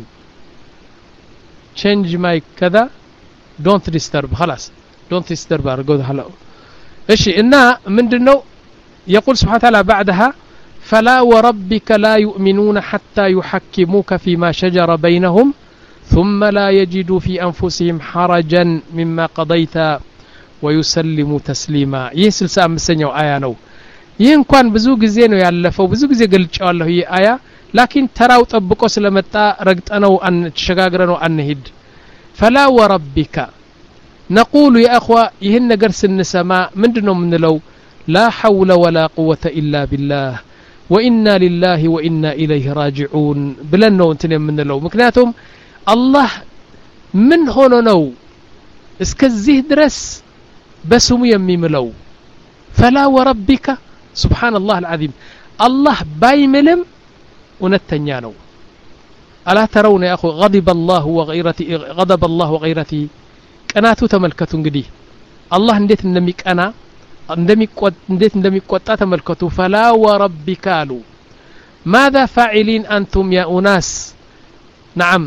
change my كذا don't disturb خلاص don't disturb አርገው هلا እሺ እና ምንድነው يقول سبحانه وتعالى بعدها فلا وربك لا يؤمنون حتى يحكموك فيما شجر بينهم ثم لا يجدوا في أنفسهم حرجا مما قضيت ويسلموا تسليما يسل سامسنيو آية نو ይህን እንኳን ብዙ ጊዜ ነው ያለፈው ብዙ ጊዜ ገልጫለሁ ይህ አያ ላኪን ተራው ጠብቆ ስለመጣ ረግጠነው አንተሸጋግረነው አንሂድ فلا وربك نقول يا اخوه ይህን ነገር ስንሰማ ምንድነው ምንለው لا حول ولا قوة إلا بالله وإنا لله وإنا إليه راجعون ብለን ነው እንትን የምንለው ምክንያቱም አላህ ምን ሆኖ ነው እስከዚህ ድረስ በስሙ የሚምለው فلا وربك سبحان الله العظيم الله بايملم ونتኛ ነው ألا ترون يا أخو غضب الله وغيرته غضب الله وغيرته ቀናቱ ተመልከቱ እንግዲህ አላህ እንዴት እንደሚቀና እንደሚቆጥ እንዴት እንደሚቆጣ ተመልከቱ فلا وربك قالوا ماذا فاعلين أنتم يا أناس نعم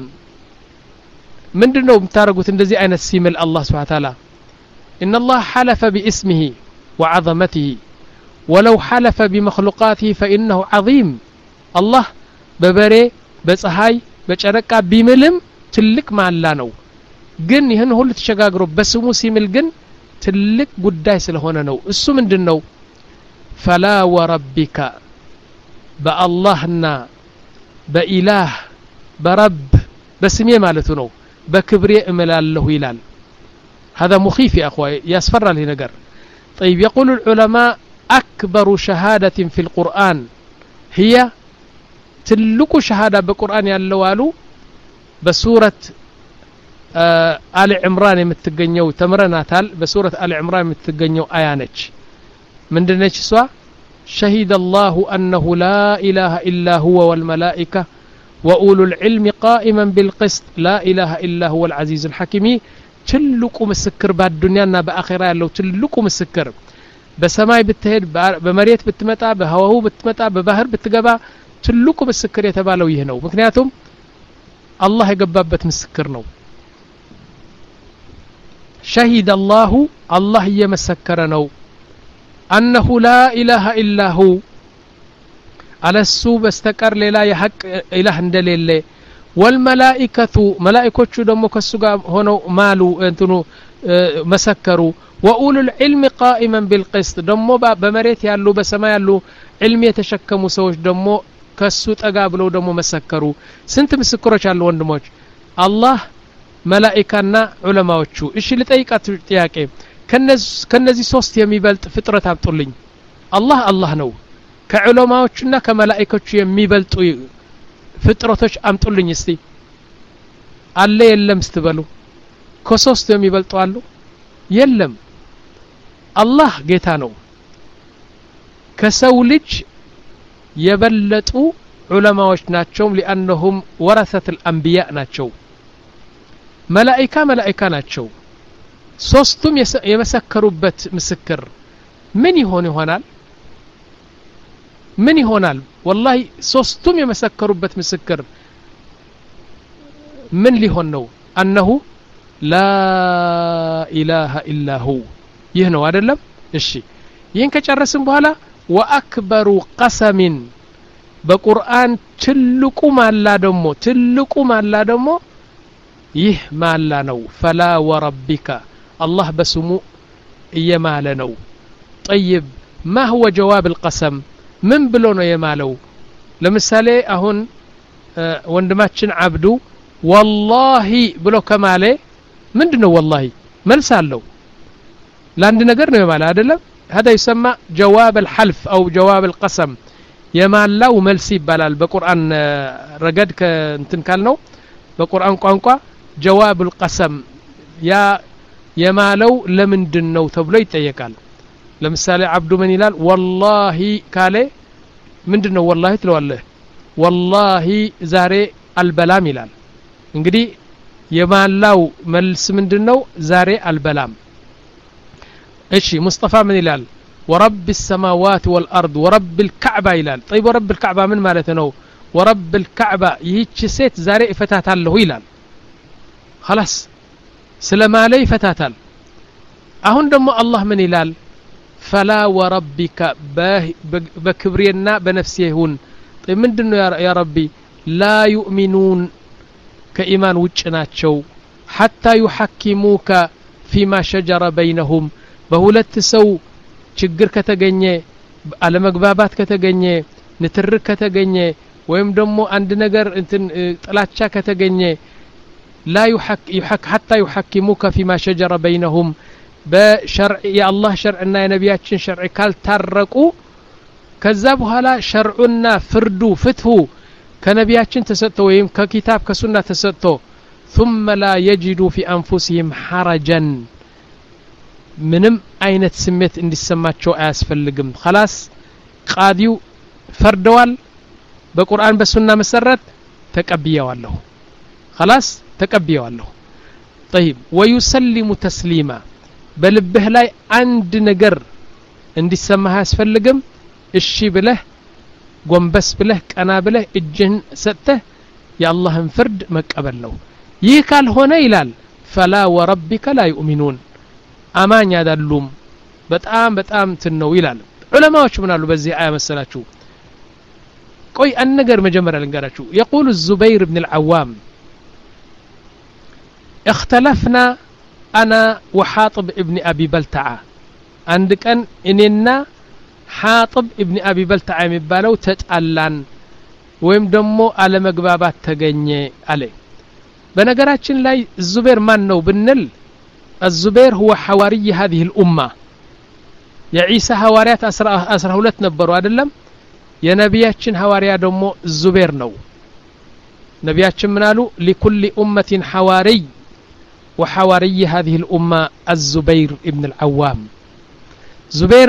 ምንድነው የምታረጉት እንደዚህ አይነት ሲምል አላህ Subhanahu Wa Ta'ala إن الله حلف باسمه وعظمته ولو حلف بمخلوقاته فإنه عظيم الله ببري بصحاي بጨረቃ ቢምልም ትልቅ ማላ ነው ግን ይሄን ሁሉ ተሸጋግሮ በስሙ ሲምል ግን ትልቅ ጉዳይ ስለሆነ ነው እሱ ምንድነው فلا وربك باللهنا بإله برب بسمي مالته ነው በክብሬ እመላለሁ ይላል هذا مخيف يا اخوي يسفر له ነገር طيب يقول العلماء أكبر شهادة في القرآن هي تلك شهادة بالقرآن يالوالو بسورة آه آل عمران متغنيو تمرناتال بسورة آل عمران متغنيو آيانج من دنيش سوا شهد الله أنه لا إله إلا هو والملائكة وأولو العلم قائما بالقسط لا إله إلا هو العزيز الحكيم تلك مسكر بعد الدنيا بآخرة لو تلك مسكر በሰማይ ብትሄድ በመሬት ብትመጣ በህዋው ብትመጣ በባህር ብትገባ ትልቁ ምስክር የተባለው ይሄ ነው ምክንያቱም አላህ የገባበት ምስክር ነው شهد الله الله يمسكر ነው أنه لا إله إلا هو على السو بستقر ሌላ የሐቅ ኢላህ እንደሌለ والملائكة ملائكዎቹ ደግሞ ከሱ ጋር ሆነው ማሉ እንትኑ መሰከሩ وأولو العلم قائما بالقسط دمو بمريت يالو بسما يالو علم يتشكمو سوش دمو كسو تقابلو دمو مسكرو سنت مسكروش يالو وندموش الله ملائكنا علماءوچو ايش اللي تايقات تياقي كنز كنزي سوست يميبلط فطرت ابطلኝ الله الله ነው ከዑለማዎችና ከመላእክቶች የሚበልጡ ፍጥረቶች አምጡልኝ እስቲ አለ የለም ስትበሉ ከሶስት የሚበልጡ አሉ የለም الله ጌታ ነው ከሰው ልጅ የበለጡ ዑለማዎች ናቸው لانهم ورثة الانبياء ናቸው መላእክታ መላእክታ ናቸው ሶስቱም የመሰከሩበት ምስክር ምን ይሆን ይሆናል ምን ይሆናል والله ሶስቱም የመሰከሩበት ምስክር ምን ሊሆን ነው انه لا اله الا هو ይህ ነው አይደለም እሺ ይህን ከጨረስን በኋላ ወአክበሩ ቀሰሚን በቁርአን ትልቁ ማላ ደሞ ትልቁ ማላ ደሞ ይህ ማላ ነው فلا وربك الله በስሙ እየማለ ነው طيب ما هو جواب القسم من ብሎ ነው የማለው ለምሳሌ አሁን ወንድማችን አብዱ والله ብሎ ከማለ ምንድነው والله መልስ አለው ለአንድ ነገር ነው ማለት አይደለም هذا يسمى جواب الحلف أو جواب القسم የማላው መልስ ይባላል በቁርአን ረገድ ከእንትን ካልነው በቁርአን ቋንቋ جواب القسم ያ የማለው ለምንድነው ተብሎ ይጠየቃል ለምሳሌ አብዱ ምን ይላል والله ካለ ምንድነው والله ትለዋለህ والله ዛሬ አልበላም ይላል እንግዲህ የማላው መልስ ምንድነው ዛሬ አልበላም እሺ ሙስጠፋ ምን ይላል ورب السماوات والارض ورب الكعبه ይላል طيب ورب الكعبه ምን ማለት ነው ورب الكعبه ይህች ሴት ዛሬ እፈታታለሁ ይላል خلاص ስለማለይ ይፈታታል አሁን ደግሞ አላህ ምን ይላል فلا وربك بكبرينا بنفسه ይሁን طيب ምንድነው ያ ረቢ لا يؤمنون كإيمان ውጭ ናቸው حتى يحكموك فيما شجر بينهم በሁለት ሰው ችግር ከተገኘ አለመግባባት ከተገኘ ንትርክ ከተገኘ ወይም ደግሞ አንድ ነገር እንትን ጥላቻ ከተገኘ لا يحك يحك حتى يحكموك فيما شجر بينهم بشرع يا الله شرعنا يا نبياتنا شرع ካልታረቁ ከዛ በኋላ ሸርዑና ፍርዱ ፍትሁ ከነቢያችን ተሰጥቶ ወይም ከኪታብ ከሱና ተሰጥቶ ثم لا يجدوا في انفسهم حرجا ምንም አይነት ስሜት እንዲሰማቸው አያስፈልግም خلاص ቃዲው ፈርደዋል በቁርአን በሱና መሰረት ተቀብየዋለሁ خلاص ተቀብየዋለሁ طيب ويسلم تسليما በልብህ ላይ አንድ ነገር እንዲሰማህ አያስፈልግም እሺ ብለህ ጎንበስ ብለህ ቀና ብለህ እጅህን ሰጥተህ የአላህን ፍርድ መቀበል ነው ይህ ካልሆነ ይላል فلا وربك لا يؤمنون አማኝ አይደሉም በጣም በጣም ትነው ይላል ዑለማዎች ምን አሉ በዚህ አያ መሰላችሁ ቆይ አንድ ነገር መጀመሪያ ልንገራችሁ يقول الزبير بن العوام اختلفنا انا وحاطب ابن ابي بلتعه عند كان اننا حاطب ابن ابي بلتعه የሚባለው ተጣላን ወይም ደግሞ አለ መግባባት ተገኘ አለ በነገራችን ላይ الزبير ማን ነው ብንል الزبير هو حواري هذه الامه يا عيسى حواريات عشرة ሁለት ነበሩ አይደለም የነቢያችን ሐዋሪያ ደግሞ الزبير ነው ነቢያችን ምን አሉ لكل امه حواري وحواري هذه الامه الزبير ابن العوام زبير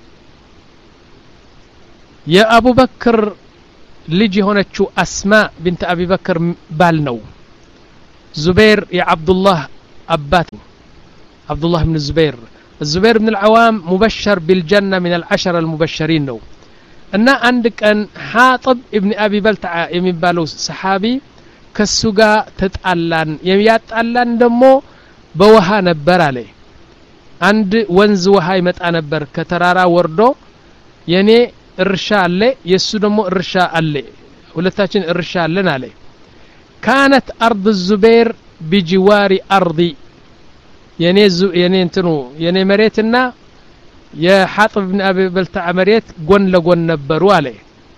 يا ابو بكر ልጅ ሆነችው اسماء بنت ابي بكر ባል ነው زبير يا عبد الله አባት عبد الله بن الزبير الزبير بن العوام مبشر بالجنة من العشرة المبشرين نو እና አንድ ቀን حاطب ابن ابي بلتعه የሚባለው ሰሃቢ ከሱ ጋር ተጣላን የሚያጣላን ደግሞ በውሃ ነበር አለ አንድ ወንዝ ውሃ ይመጣ ነበር ከተራራ ወርዶ የኔ እርሻ አለ የሱ ደግሞ እርሻ አለ ሁለታችን እርሻ አለን አለ كانت ارض الزبير بجوار ارضي የኔ የኔ እንትኑ የኔ መሬትና የሐጥብ ابن ابي بلتعه መሬት ጎን ለጎን ነበሩ አለ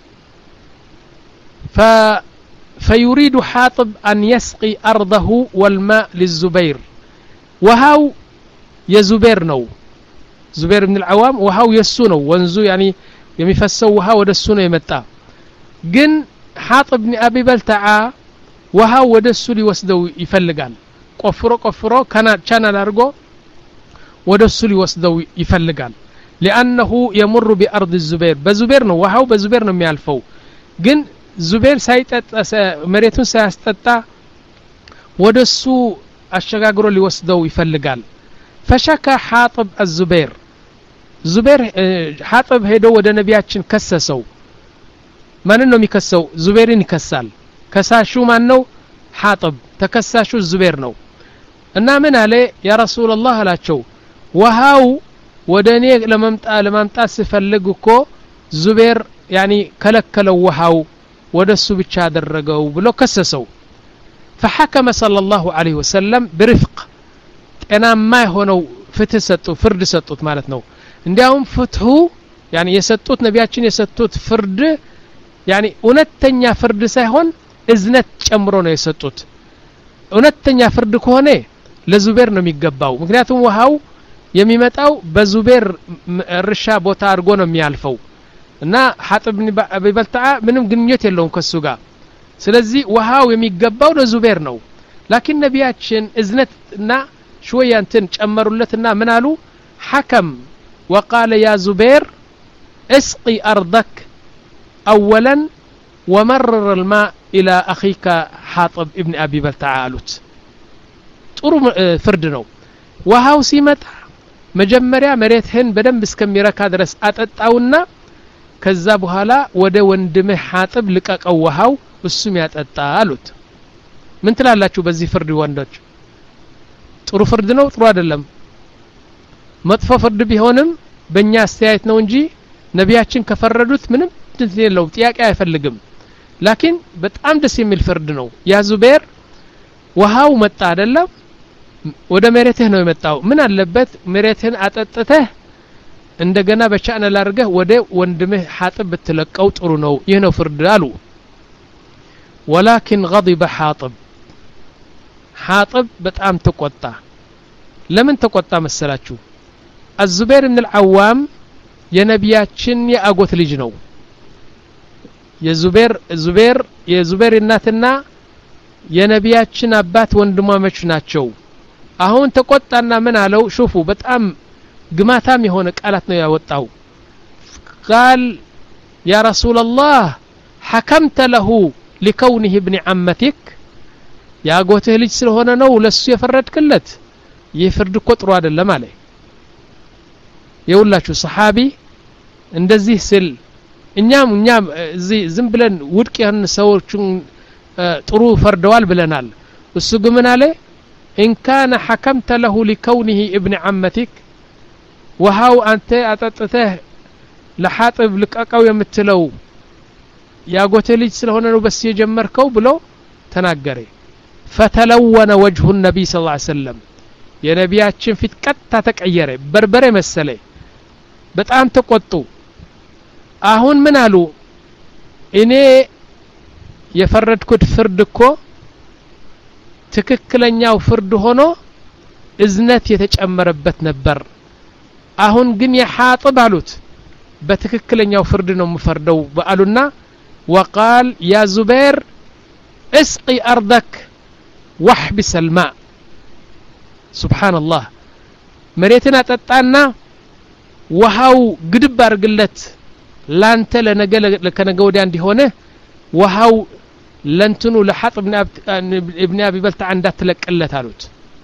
ف فيريد حاطب ان يسقي ارضه والماء للزبير وهو يزبير ነው زبير بن العوام وهو የሱ ነው ወንዙ يعني የሚፈሰው ውሃ ወደሱ ነው የመጣ ግን حاطب ابن ابي بلتعه وهو ወደሱ ሊወስደው ይፈልጋል ቆፍሮ ቆፍሮ ከና ቻናል አርጎ ወደሱ ሊወስደው ይፈልጋል لانه يمر بارض الزبير በዙቤር ነው ውሃው በዙቤር ነው የሚያልፈው ግን ዙቤር ሳይጠጣ መሬቱን ሳያስጠጣ ወደሱ አሸጋግሮ ሊወስደው ይፈልጋል فشكى حاطب الزبير زبير حاطب ሄዶ ወደ ነቢያችን ከሰሰው ማን ነው የሚከሰው ዙቤርን ይከሳል ከሳሹ ማን ነው حاطب ተከሳሹ ዙቤር ነው እና ምን አለ ያ ረሱላህ አላቸው ወሃው ወደኔ ለማምጣ ለማምጣት ሲፈልግ እኮ ዙቤር ያኒ ከለከለው ወሃው ወደሱ ብቻ አደረገው ብሎ ከሰሰው فحكم صلى الله عليه وسلم برفق ጤናማ ሆነው ፍትህ ሰጡ ፍርድ ሰጡት ማለት ነው እንዲያውም ፍትሁ ያኒ የሰጡት ነቢያችን የሰጡት ፍርድ ያኒ እውነተኛ ፍርድ ሳይሆን እዝነት ጨምሮ ነው የሰጡት እውነተኛ ፍርድ ከሆነ ለዙቤር ነው የሚገባው ምክንያቱም ውሃው የሚመጣው በዙቤር እርሻ ቦታ አድርጎ ነው የሚያልፈው እና ሐጥብ ኢብኑ አቢ በልተዓ ምንም ግንኙነት የለውም ከሱ ጋር ስለዚህ ውሃው የሚገባው ለዙቤር ነው ላኪን ነቢያችን እዝነትና شويه እንትን ጨመሩለትና ምን አሉ حكم وقال يا زبير اسقي ارضك اولا ومرر الماء الى اخيك حاطب ابن ابي بلتعه قالت ጥሩ ፍርድ ነው ውሃው ሲመጣ መጀመሪያ መሬትህን በደንብ እስከሚረካ ድረስ አጠጣውና ከዛ በኋላ ወደ ወንድምህ حاطب ልቀቀው ውሃው እሱም ያጠጣ አሉት ምን ትላላችሁ በዚህ ፍርድ ወንዶች ጥሩ ፍርድ ነው ጥሩ አይደለም መጥፎ ፍርድ ቢሆንም በእኛ አስተያየት ነው እንጂ ነቢያችን ከፈረዱት ምንም ትንትለው ጥያቄ አይፈልግም ላኪን በጣም ደስ የሚል ፍርድ ነው ያ ዙቤር ውሃው መጣ አይደለም ወደ መሬትህ ነው የመጣው ምን አለበት መሬትህን አጠጥተህ እንደገና በቻነል አድርገህ ወደ ወንድምህ حاطب ብትለቀው ጥሩ ነው ይህ ነው ፍርድ አሉ ولكن غضب حاطب حاطب በጣም ተቆጣ ለምን ተቆጣ መሰላችሁ الزبير بن العوام የነቢያችን ያጎት ልጅ ነው የዙቤር ዙቤር የዙቤር እናትና የነቢያችን አባት ወንድማማች ናቸው አሁን ተቆጣና ምን አለው ሹፉ በጣም ግማታም የሆነ ቃላት ነው ያወጣው قال يا رسول الله حكمت له لكونه ابن عمتك ያጎትህ ልጅ ስለሆነ ነው ለሱ የፈረድክለት ይፍርድ እኮ ጥሩ አይደለም አለ የውላችሁ ሰሃቢ እንደዚህ ስል እኛም እኛም እዚህ ዝም ብለን ውድቅ ያን ሰዎችን ጥሩ ፈርደዋል ብለናል እሱ ግን ምን አለ ان كان حكمت له لكونه ابن عمتك وهاو انت አጠጥተህ ለሐጥብ ልቀቀው የምትለው ያጎትህ ልጅ ስለሆነ ነው በስ የጀመርከው ብሎ ተናገረ فتلون وجه النبي صلى الله عليه وسلم يا نبياتችን ፊት ቀጥታ ተቀየረ በርበሬ መሰለ በጣም ተቆጡ አሁን ምን አሉ እኔ የፈረድኩት ፍርድ እኮ ትክክለኛው ፍርድ ሆኖ እዝነት የተጨመረበት ነበር አሁን ግን የሐጥብ አሉት በትክክለኛው ፍርድ ነው መፈርደው በአሉና وقال يا زبير اسقي ارضك واحبس الماء سبحان الله مريتنا تطانا وهاو ግድብ አርግለት ላንተ ለነገ ለከነገ ወዲያ እንዲሆነ وهاو ለንትኑ ለሐጥብ ابن ابي بلتعه እንዳትለቀለት አሉት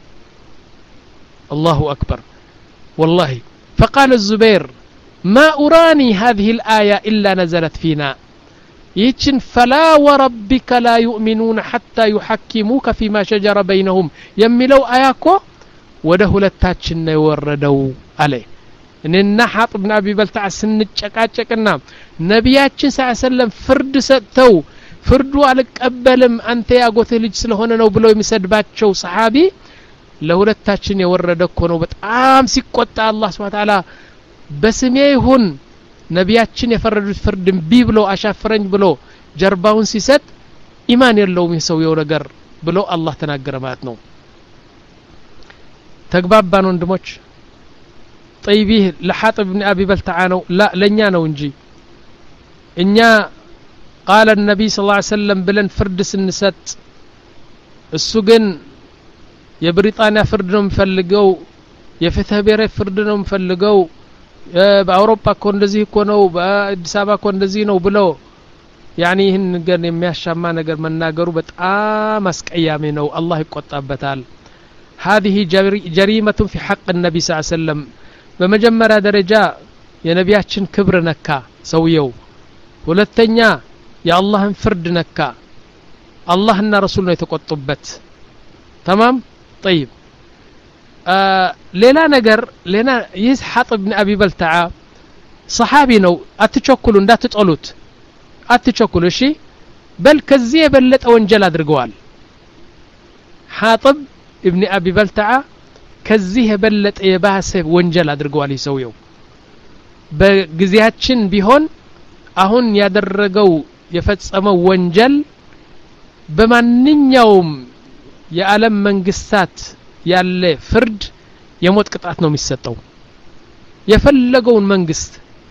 الله اكبر والله فقال الزبير ما أراني هذه الآية إلا نزلت فينا يتشن فلا وربك لا يؤمنون حتى يحكموك فيما شجر بينهم يملو آياكو وده لتاتشن يوردو عليه إننا حاطب بن أبي بلتعه سنجكاچكنا نبياتشن صلى الله عليه وسلم فرد ستو فردو عليك أبلم أنت يا قوتي لج سلهونا نو بلو يمسدباتشو صحابي ለሁለታችን የወረደኮ ነው በጣም ሲቆጣ አላህ Subhanahu Wa Ta'ala በስሜ ይሁን ነቢያችን የፈረዱት ፍርድ ቢብሎ አሻፈረኝ ብሎ ጀርባውን ሲሰጥ ኢማን የለውም ይሰውየው ነገር ብሎ አላህ ተናገረ ማለት ነው ተግባባን ወንድሞች طيبه لحاطب بن ابي بلتعه ነው لا ለኛ ነው እንጂ እኛ قال النبي صلى الله عليه وسلم ብለን ፍርድ ስንሰጥ እሱ ግን የብሪጣንያ ፍርድ ነው የሚፈልገው የፍትህ ብሔራዊ ፍርድ ነው የሚፈልገው በአውሮፓ እኮ እንደዚህ እኮ ነው በአዲስ አበባ እኮ እንደዚህ ነው ብሎ يعني ይህን ነገር የሚያሻማ ነገር መናገሩ በጣም አስቀያሚ ነው አላህ ይቆጣበታል هذه جريمة في حق النبي صلى الله عليه وسلم በመጀመሪያ ደረጃ የነቢያችን ክብር ነካ ሰውየው ሁለተኛ የአላህን ፍርድ ነካ አላህና ረሱል ነው የተቆጡበት تمام طيب آه لينا نجر لينا يز حاطب بن أبي بلتعه صحابي نو أتشكلوا ندا تطلوت أتشكلوا شيء بل كزيه بلت أونجل أدرجوال حاطب ابن أبي بلتعه كزيه بلت يباسه وانجل أدرجوال يسويه بجزياتشن بيهون أهون يدرجوا يفتسموا وانجل بمن يوم የዓለም መንግስታት ያለ ፍርድ የሞት ቅጣት ነው የሚሰጠው የፈለገውን መንግስት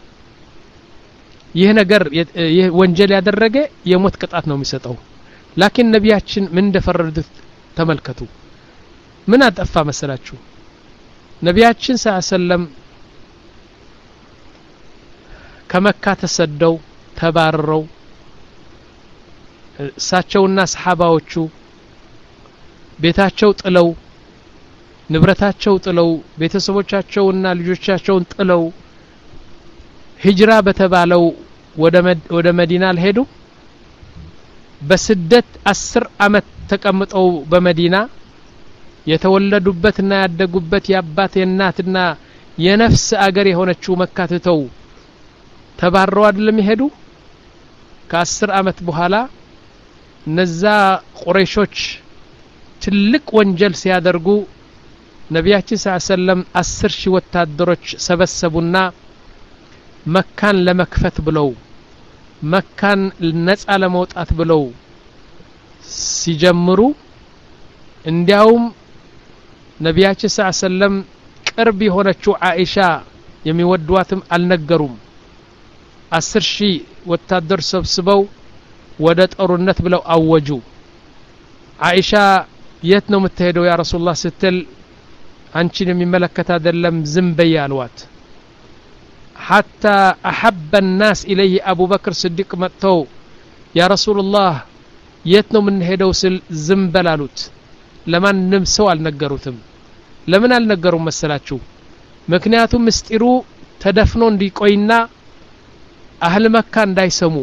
ይህ ነገር ይህ ወንጀል ያደረገ የሞት ቅጣት ነው የሚሰጠው ላኪን ነቢያችን ምን እንደፈረዱት ተመልከቱ ምን አጠፋ መሰላችሁ ነቢያችን ሰለላሁ ከመካ ተሰደው ተባረው እሳቸውና ሰሃባዎቹ ቤታቸው ጥለው ንብረታቸው ጥለው ቤተሰቦቻቸውና ልጆቻቸውን ጥለው ሂጅራ በተባለው ወደ ወደ መዲና ሄዱ በስደት አስር አመት ተቀምጠው በመዲና የተወለዱበትና ያደጉበት ያባት የናትና የነፍስ አገር የሆነችው መካ ተተው ተባረው አይደለም ይሄዱ ከአስር አመት በኋላ እነዛ ቁረይሾች ትልቅ ወንጀል ሲያደርጉ ነቢያችን ሰለላሁ አስር ሺህ ወታደሮች ሰበሰቡና መካን ለመክፈት ብለው መካን ነፃ ለመውጣት ብለው ሲጀምሩ እንዲያውም ነቢያችን ሰለላሁ ቅርብ የሆነችው አይሻ የሚወዷትም አልነገሩም አስር ሺህ ወታደር ሰብስበው ወደ ጦርነት ብለው አወጁ አይሻ የት ነው የምትሄደው ያ ረሱላህ ስትል አንቺን የሚመለከት አይደለም ዝም በይ አልዋት حتى احب الناس اليه ابو بكر الصديق متو يا رسول الله የት ነው ምን ሄደው ስል ዝም በላሉት ለማንም ሰው አልነገሩትም ለምን አልነገሩም መሰላችሁ ምክንያቱም ምስጢሩ ተደፍኖ እንዲቆይና አህል መካ እንዳይሰሙ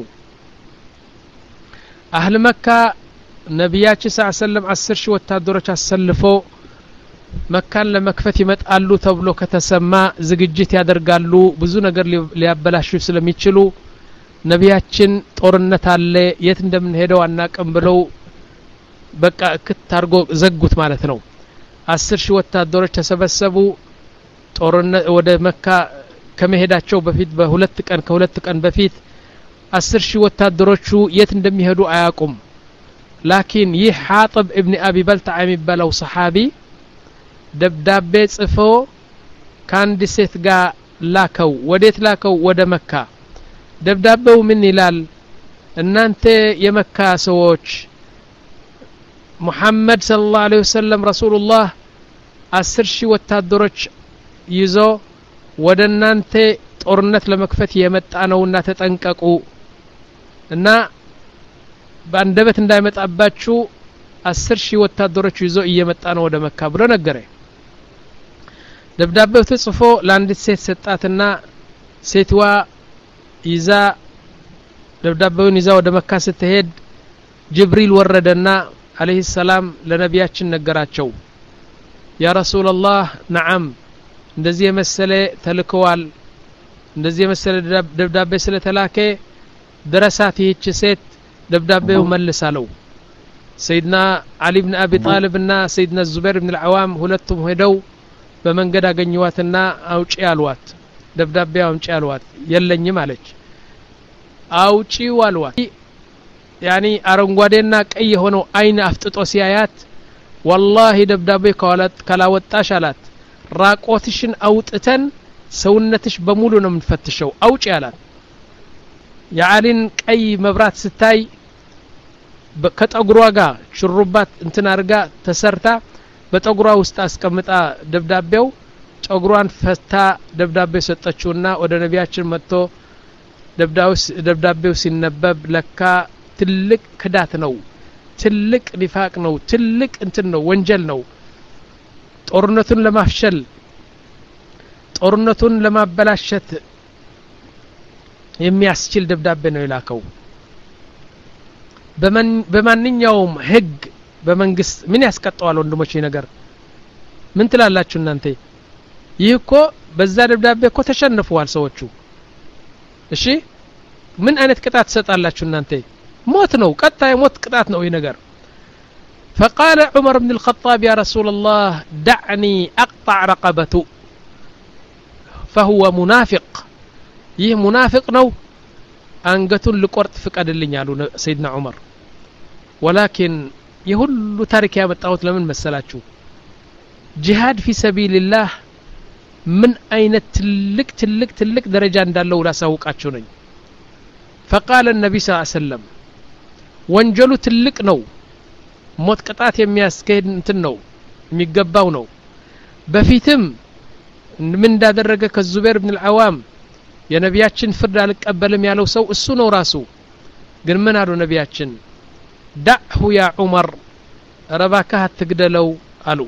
አህል መካ ነቢያችን ሰለላሁ አስር ሺህ ወታደሮች አሰልፎ መካን ለመክፈት ይመጣሉ ተብሎ ከተሰማ ዝግጅት ያደርጋሉ ብዙ ነገር ሊያበላሹ ስለሚችሉ ነቢያችን ጦርነት አለ የት እንደምንሄደው አናቀም ብለው በቃ ከታርጎ ዘጉት ማለት ነው አስር ሺህ ወታደሮች ተሰበሰቡ ጦርነት ወደ መካ ከመሄዳቸው በፊት በሁለት ቀን ከሁለት ቀን በፊት አስር ሺህ ወታደሮቹ የት እንደሚሄዱ አያቁም ላኪን ይህ ሐጥብ ኢብኑ አቢ በልተዓ የሚባለው ሰሃቢ ደብዳቤ ጽፎ ካንዲ ሴት ጋር ላከው ወዴት ላከው ወደ መካ ደብዳቤው ምን ይላል እናንተ የመካ ሰዎች ሙሐመድ ሰለላሁ ዐለይሂ ወሰለም ረሱላህ አስር ሺህ ወታደሮች ይዞ ወደ እናንተ ጦርነት ለመክፈት የመጣ ነውና ተጠንቀቁ እና ባንደበት እንዳይመጣባችሁ አስር ሺህ ወታደሮች ይዞ እየመጣ ነው ወደ መካ ብሎ ነገረ ደብዳቤው ተጽፎ ለአንዲት ሴት ሰጣትና ሴትዋ ይዛ ደብዳቤውን ይዛ ወደ መካ ስትሄድ ጅብሪል ወረደና አለይሂ ሰላም ለነቢያችን ነገራቸው ያ ረሱላህ ነዓም እንደዚህ የመሰለ ተልከዋል እንደዚህ የመሰለ ደብዳቤ ስለተላከ ድረሳት ይህች ሴት ደብዳቤው መልሳለው سيدنا علي بن ابي طالب እና سيدنا الزبير بن العوام ሁለቱም ሄደው በመንገድ አገኙዋትና አውጪ ያሏት ደብዳቤው አውጪ ያሏት የለኝም አለች አውጪው አሏት ያኒ አረንጓዴና ቀይ የሆነው አይን አፍጥጦ ሲያያት والله ደብዳቤው ካላት ካላወጣሽ አላት ራቆትሽን አውጥተን ሰውነትሽ በሙሉ ነው የምንፈትሸው አውጪ ያላት የአሊን ቀይ መብራት ስታይ ከጠጉሯ ጋር ሽሩባት እንትን አርጋ ተሰርታ በጠጉሯ ውስጥ አስቀምጣ ደብዳቤው ጠጉሯን ፈታ ደብዳቤው ሰጠችውና ወደ ነቢያችን መጥቶ ደብዳቤው ሲነበብ ለካ ትልቅ ክዳት ነው ትልቅ ኒፋቅ ነው ትልቅ እንትን ነው ወንጀል ነው ጦርነቱን ለማፍሸል ጦርነቱን ለማበላሸት የሚያስችል ደብዳቤ ነው ይላከው በመን በማንኛውም ህግ በመንግስት ምን ያስቀጣዋል ወንድሞቼ ነገር ምን ትላላችሁ እናንተ ይህ እኮ በዛ ደብዳቤ እኮ ተሸንፈዋል ሰዎቹ እሺ ምን አይነት ቅጣት ተሰጣላችሁ እናንተ ሞት ነው ቀጣይ ሞት ቅጣት ነው ይህ ነገር فقال عمر بن الخطاب يا رسول الله دعني اقطع رقبته فهو منافق ይህ ሙናፊቅ ነው አንገቱን ልቆርጥ ፍቀድልኝ አሉ سيدنا عمر ولكن የሁሉ ታሪክ ያመጣሁት ለምን መሰላችሁ ጂሃድ ፊ ሰቢልላህ ምን አይነት ትልቅ ትልቅ ትልቅ ደረጃ እንዳለው ላሳውቃችሁ ነኝ فقال النبي صلى الله عليه وسلم ወንጀሉ ትልቅ ነው ሞት ቅጣት የሚያስከድ እንትን ነው የሚገባው ነው በፊትም ምን እንዳደረገ ከዙበይር ኢብኑ አልዓዋም የነቢያችን ፍርድ አልቀበልም ያለው ሰው እሱ ነው ራሱ ግን ምን አሉ ነቢያችን دعه يا عمر رباكها تقدلو قالوا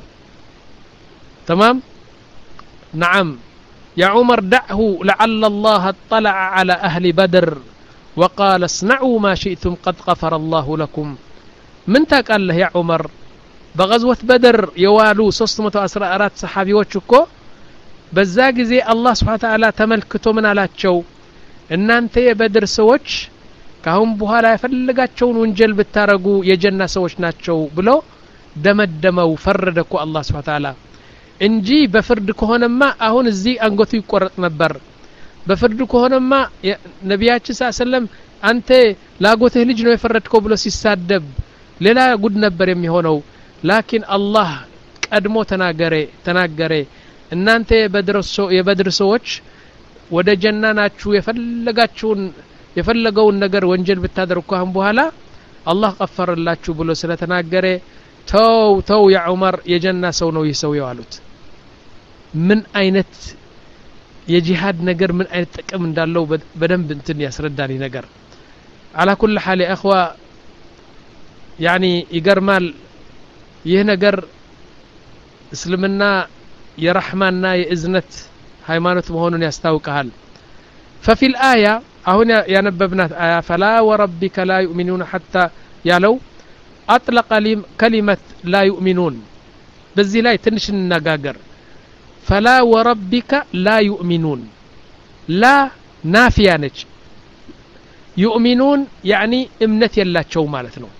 تمام نعم يا عمر دعه لعل الله اطلع على أهل بدر وقال اصنعوا ما شئتم قد غفر الله لكم من تقال له يا عمر بغزوة بدر يوالو ሶስት አስራ አራት ሰሃቢዎች እኮ በዛ ጊዜ አላህ Subhanahu Wa Ta'ala ተመልክቶ ምን አላቸው እናንተ የበድር ሰዎች ካሁን በኋላ ያፈልጋቸውን ወንጀል ብታረጉ የጀና ሰዎች ናቸው ብሎ ደመደመው ፈረደኩ አላህ Subhanahu Wa Ta'ala እንጂ በፍርድ ከሆነማ አሁን እዚህ አንገቱ ይቆረጥ ነበር በፍርድ ከሆነማ ነብያችን ሰለላሁ አንተ ላጎትህ ልጅ ነው የፈረድከው ብሎ ሲሳደብ ሌላ ጉድ ነበር የሚሆነው ላኪን አላህ ቀድሞ ተናገረ ተናገረ እናንተ የበድር ሰዎች ወደ ጀና ናችሁ የፈለጋችሁን የፈለገውን ነገር ወንጀል ብታደርጉ አሁን በኋላ አላህ ቀፈረላችሁ ብሎ ስለተናገረ ተው ተው ያ ዑመር የጀና ሰው ነው ይሰው ያሉት ምን አይነት የጂሃድ ነገር ምን አይነት ጥቅም እንዳለው በደንብ እንትን ያስረዳኒ ነገር على كل حال يا اخوه يعني ይገርማል ይህ ነገር እስልምና የረህማና የእዝነት ሃይማኖት መሆኑን ያስታውቃል ففي الايه አሁን ያነበብናት አያ فلا وربك لا يؤمنون حتى ያለው اطلق كلمه لا يؤمنون በዚህ ላይ ትንሽ እንነጋገር فلا وربك لا يؤمنون لا نافيه ነች يؤمنون يعني እምነት የላቸው ማለት ነው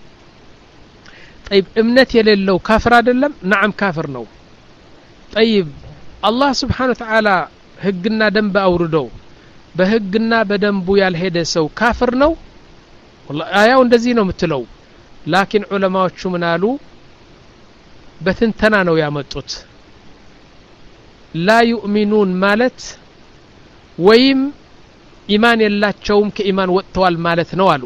طيب እምነት የሌለው ካፍር አይደለም نعم ካፍር ነው طيب الله سبحانه وتعالى ህግና ደንብ አውርዶ በህግና በደንቡ ያልሄደ ሰው ካፍር ነው والله አያው እንደዚህ ነው የምትለው ላኪን ዑለማዎቹ ምን አሉ በትንተና ነው ያመጡት لا يؤمنون ማለት ወይም ኢማን የላቸውም ከኢማን ወጥተዋል ማለት ነው አሉ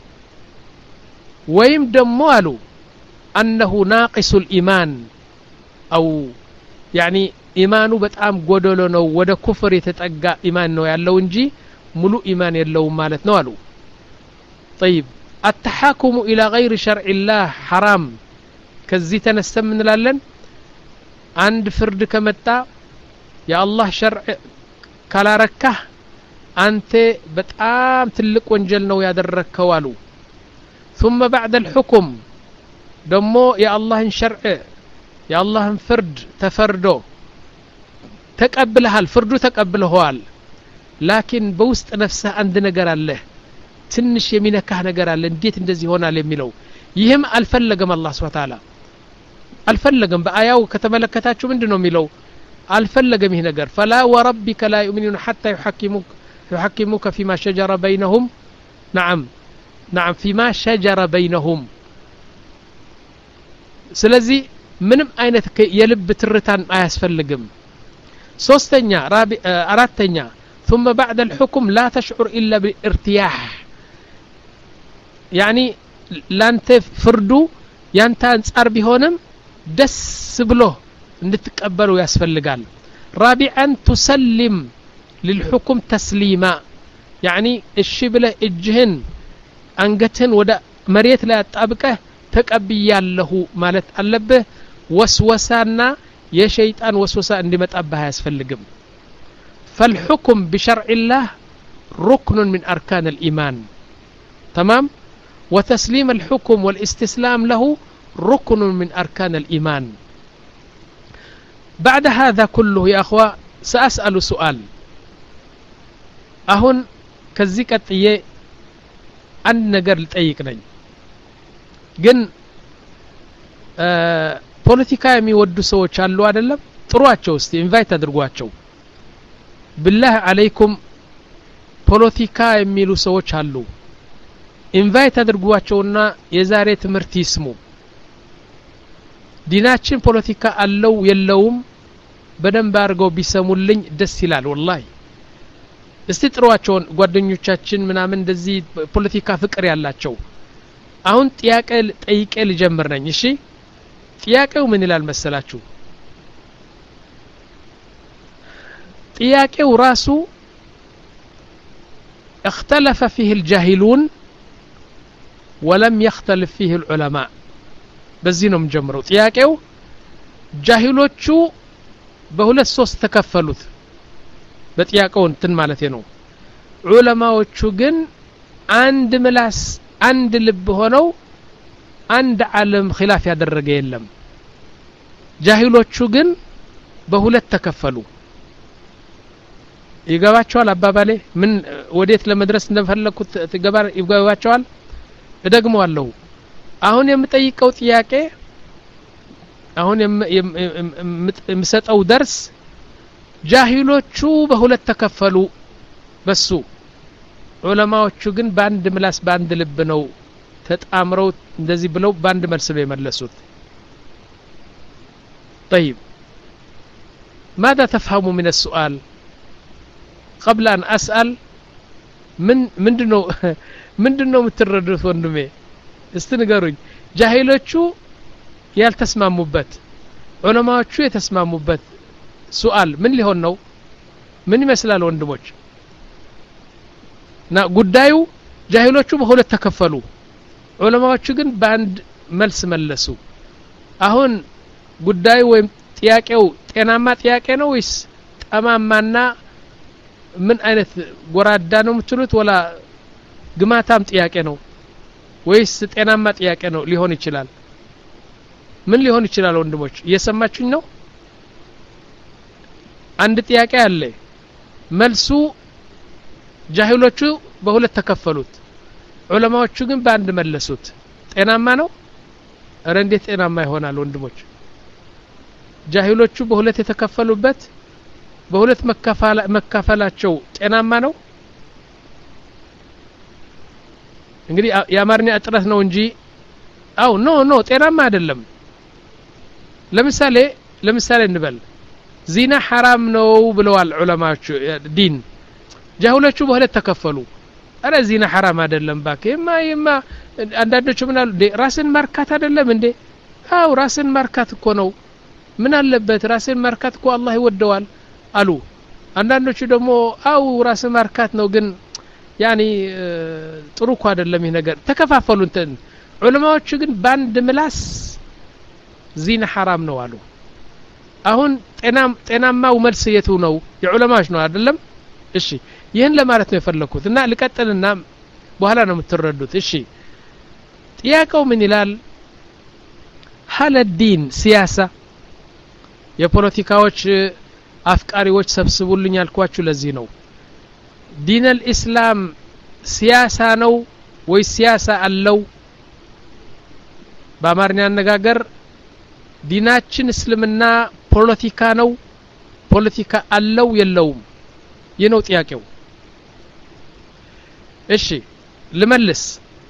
ወይም ደሞ አሉ انه ناقص الايمان او يعني ኢማኑ በጣም ጎደሎ ነው ወደ ኩፍር የተጠጋ ኢማን ነው ያለው እንጂ ሙሉ ኢማን የለውም ማለት ነው አሉ طيب التحاكم الى غير شرع الله حرام ከዚህ ተነስተን እንላለን አንድ ፍርድ ከመጣ የአላህ ሸርዕ ካላረካህ አንተ በጣም ትልቅ ወንጀል ነው ያደረከው አሉ ثم بعد الحكم ደሞ የአላህን ሸርዕ የአላህን ፍርድ ተፈርዶ ተቀብለሃል ፍርዱ ተቀብለዋል ላኪን በውስጥ ነፍስህ አንድ ነገር አለ ትንሽ የሚነካህ ነገር አለ እንዴት እንደዚህ ይሆናል የሚለው ይህም አልፈለገም አላህ Subhanahu Wa Ta'ala አልፈለገም በአያው ከተመለከታችሁ ምንድነው የሚለው አልፈለገም ይሄ ነገር فلا وربك لا يؤمنون حتى يحكموك يحكموك فيما شجر بينهم نعم نعم فيما شجر بينهم ስለዚህ ምንም አይነት የልብ ትርታን አያስፈልግም ሶስተኛ አራተኛ ثم بعد الحكم لا تشعر الا بالارتياح يعني ላንተ ፍርዱ ያንተ አንጻር ቢሆንም ደስ ብሎ እንድትቀበሉ ያስፈልጋል رابعا تسلم للحكم تسليما يعني እሺ ብለህ እጅህን አንገትህን ወደ መሬት ላይ አጣብቀህ ተቀብያለሁ ማለት አለብህ ወስወሳና የሸይጣን ወስወሳ እንዲመጣብህ ያስፈልግም فالحكم بشرع الله ركن من أركان الإيمان تمام وتسليم الحكم والاستسلام له ركن من أركان الإيمان بعد هذا كله يا أخوة سأسأل سؤال أهون كذيكت إيه أن نقر لتأيكني ግን ፖለቲካ የሚወዱ ሰዎች አሉ አይደለም ጥሩአቸው እስቲ ኢንቫይት አድርጓቸው بالله عليكم ፖለቲካ የሚሉ ሰዎች አሉ ኢንቫይት አድርጓቸውና የዛሬ ትምርት ይስሙ ዲናችን ፖለቲካ አለው የለውም በደንብ አድርገው ቢሰሙልኝ ደስ ይላል ወላሂ እስቲ ጥሯቸውን ጓደኞቻችን ምናምን እንደዚህ ፖለቲካ ፍቅር ያላቸው አሁን ጥያቄ ጠይቄ ልጀምር ነኝ እሺ ጥያቄው ምን ይላል መሰላችሁ ጥያቄው ራሱ اختلف فيه الجاهلون ولم يختلف فيه العلماء በዚህ ነው የምጀምረው ጥያቄው ጃሂሎቹ በሁለት ሶስት ተከፈሉት በጥያቄው እንትን ማለት ነው ዑለማዎቹ ግን አንድ ምላስ አንድ ልብ ሆነው አንድ ዓለም ኺላፍ ያደረገ የለም ጃሂሎቹ ግን በሁለት ተከፈሉ ይገባቸዋል አባባሌ ምን ወዴት ለመድረስ እንደፈለኩት ትገባር ይገባቸዋል እደግመዋለሁ አሁን የምጠይቀው ጥያቄ አሁን የምሰጠው ደርስ ጃሂሎቹ በሁለት ተከፈሉ በሱ ዑለማዎቹ ግን በአንድ ምላስ በአንድ ልብ ነው ተጣምረው እንደዚህ ብለው በአንድ መልስ ነው የመለሱት طيب ماذا تفهموا من السؤال قبل أن أسأل من ምንድነው ምንድነው የምትረዱት ወንድሜ እስቲ ንገሩኝ ጃሂሎቹ ያልተስማሙበት ዑለማዎቹ የተስማሙበት سؤال ምን ሊሆን ነው ምን ይመስላል ወንድሞች ና ጉዳዩ ጃሂሎቹ በሁለት ተከፈሉ ዑለማዎቹ ግን በአንድ መልስ መለሱ አሁን ጉዳዩ ወይም ጥያቄው ጤናማ ጥያቄ ነው ወይስ ጠማማና ምን አይነት ጎራዳ ነው የምትሉት ወላ ግማታም ጥያቄ ነው ወይስ ጤናማ ጥያቄ ነው ሊሆን ይችላል ምን ሊሆን ይችላል ወንድሞች እየሰማችሁኝ ነው አንድ ጥያቄ አለ መልሱ ጃሂሎቹ በሁለት ተከፈሉት ዑለማዎቹ ግን በአንድ መለሱት ጤናማ ነው አረ እንዴት ጤናማ ይሆናል ወንድሞች ጃሂሎቹ በሁለት የተከፈሉበት በሁለት መከፈላቸው ጤናማ ነው እንግዲህ የአማርኛ እጥረት ነው እንጂ አው ኖ ኖ ጤናማ አይደለም ለምሳሌ ለምሳሌ እንበል ዚና حرام ነው ብለዋል ዑለማዎቹ ዲን ጃሂሎቹ በሁለት ተከፈሉ አረ ዚና حرام አይደለም ባከማ ይማ አንዳንዶቹ ምን አሉ ራስን ማርካት አይደለም እንዴ አው ራስን ማርካት እኮ ነው ምን አለበት ራስን ማርካት እኮ አላህ ይወደዋል አሉ አንዳንዶቹ ደግሞ አው ራስን ማርካት ነው ግን ያኒ ጥሩ እኮ አይደለም ይሄ ነገር ተከፋፈሉ እንትን ዑለማዎቹ ግን ባንድ ምላስ ዚና حرام ነው አሉ አሁን ጤናም ጤናማው መልስ የቱ ነው የዑለማዎች ነው አይደለም እሺ ይሄን ለማለት ነው የፈለኩት እና ልቀጥልና በኋላ ነው የምትረዱት እሺ ጥያቄው ምን ይላል هل الدين سياسة የፖለቲካዎች አፍቃሪዎች ሰብስቡልኝ ያልኳችሁ ለዚህ ነው ዲን الاسلام ሲያሳ ነው ወይ ሲያሳ አለው በአማርኛ አነጋገር ዲናችን እስልምና ፖለቲካ ነው ፖለቲካ አለው የለውም የነው ጥያቄው እሺ لملس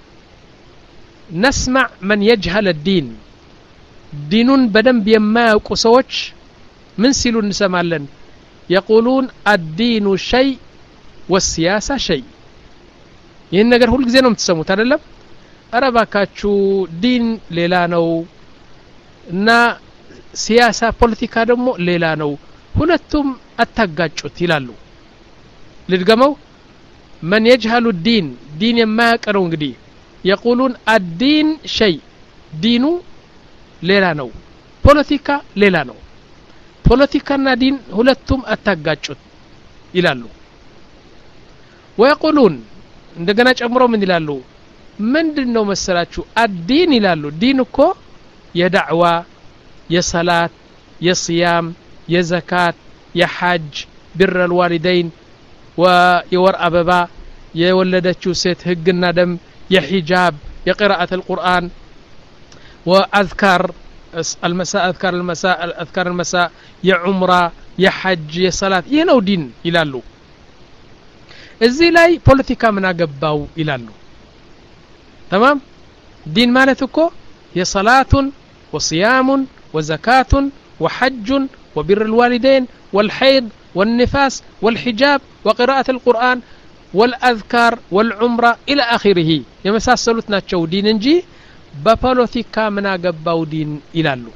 نسمع من يجهل الدين دينون بدنب የማያውቁ ሰዎች ምን ሲሉ እንሰማለን يقولون الدين شيء والسياسة شيء ይሄን ነገር ሁሉ ጊዜ ነው የምትሰሙት አይደለም አረባካችሁ ዲን ሌላ ነው እና ሲያሳ ፖለቲካ ደግሞ ሌላ ነው ሁለቱም አታጋጩት ይላሉ ልድገመው من يجهل الدين دين የማያውቀው እንግዲህ يقولون الدين شيء ዲኑ ሌላ ነው ፖለቲካ ሌላ ነው ፖለቲካና ዲን ሁለቱም አታጋጩት ይላሉ ويقولون እንደገና ጨምሮ ምን ይላሉ ምንድነው መሰላችሁ الدين ይላሉ ዲን እኮ የዳዕዋ የሰላት የصيام የዘካት የሐጅ بر الوالدين ويور أبابا يولدتشو سيت هجنا دم يحجاب يقراءة القرآن وأذكار المساء أذكار المساء أذكار المساء يعمرة يحج يصلاة ينو دين إلالو الزي لاي بوليتيكا من أقباو إلالو تمام دين مالتكو هي صلاة وصيام وزكاة وحج وبر الوالدين والحيض والنفاس والحجاب وقراءة القرآن والأذكار والعمرة إلى آخره يمساسلوت ناتشو دين انجي ببوليتيكا منا قباو دين إلالو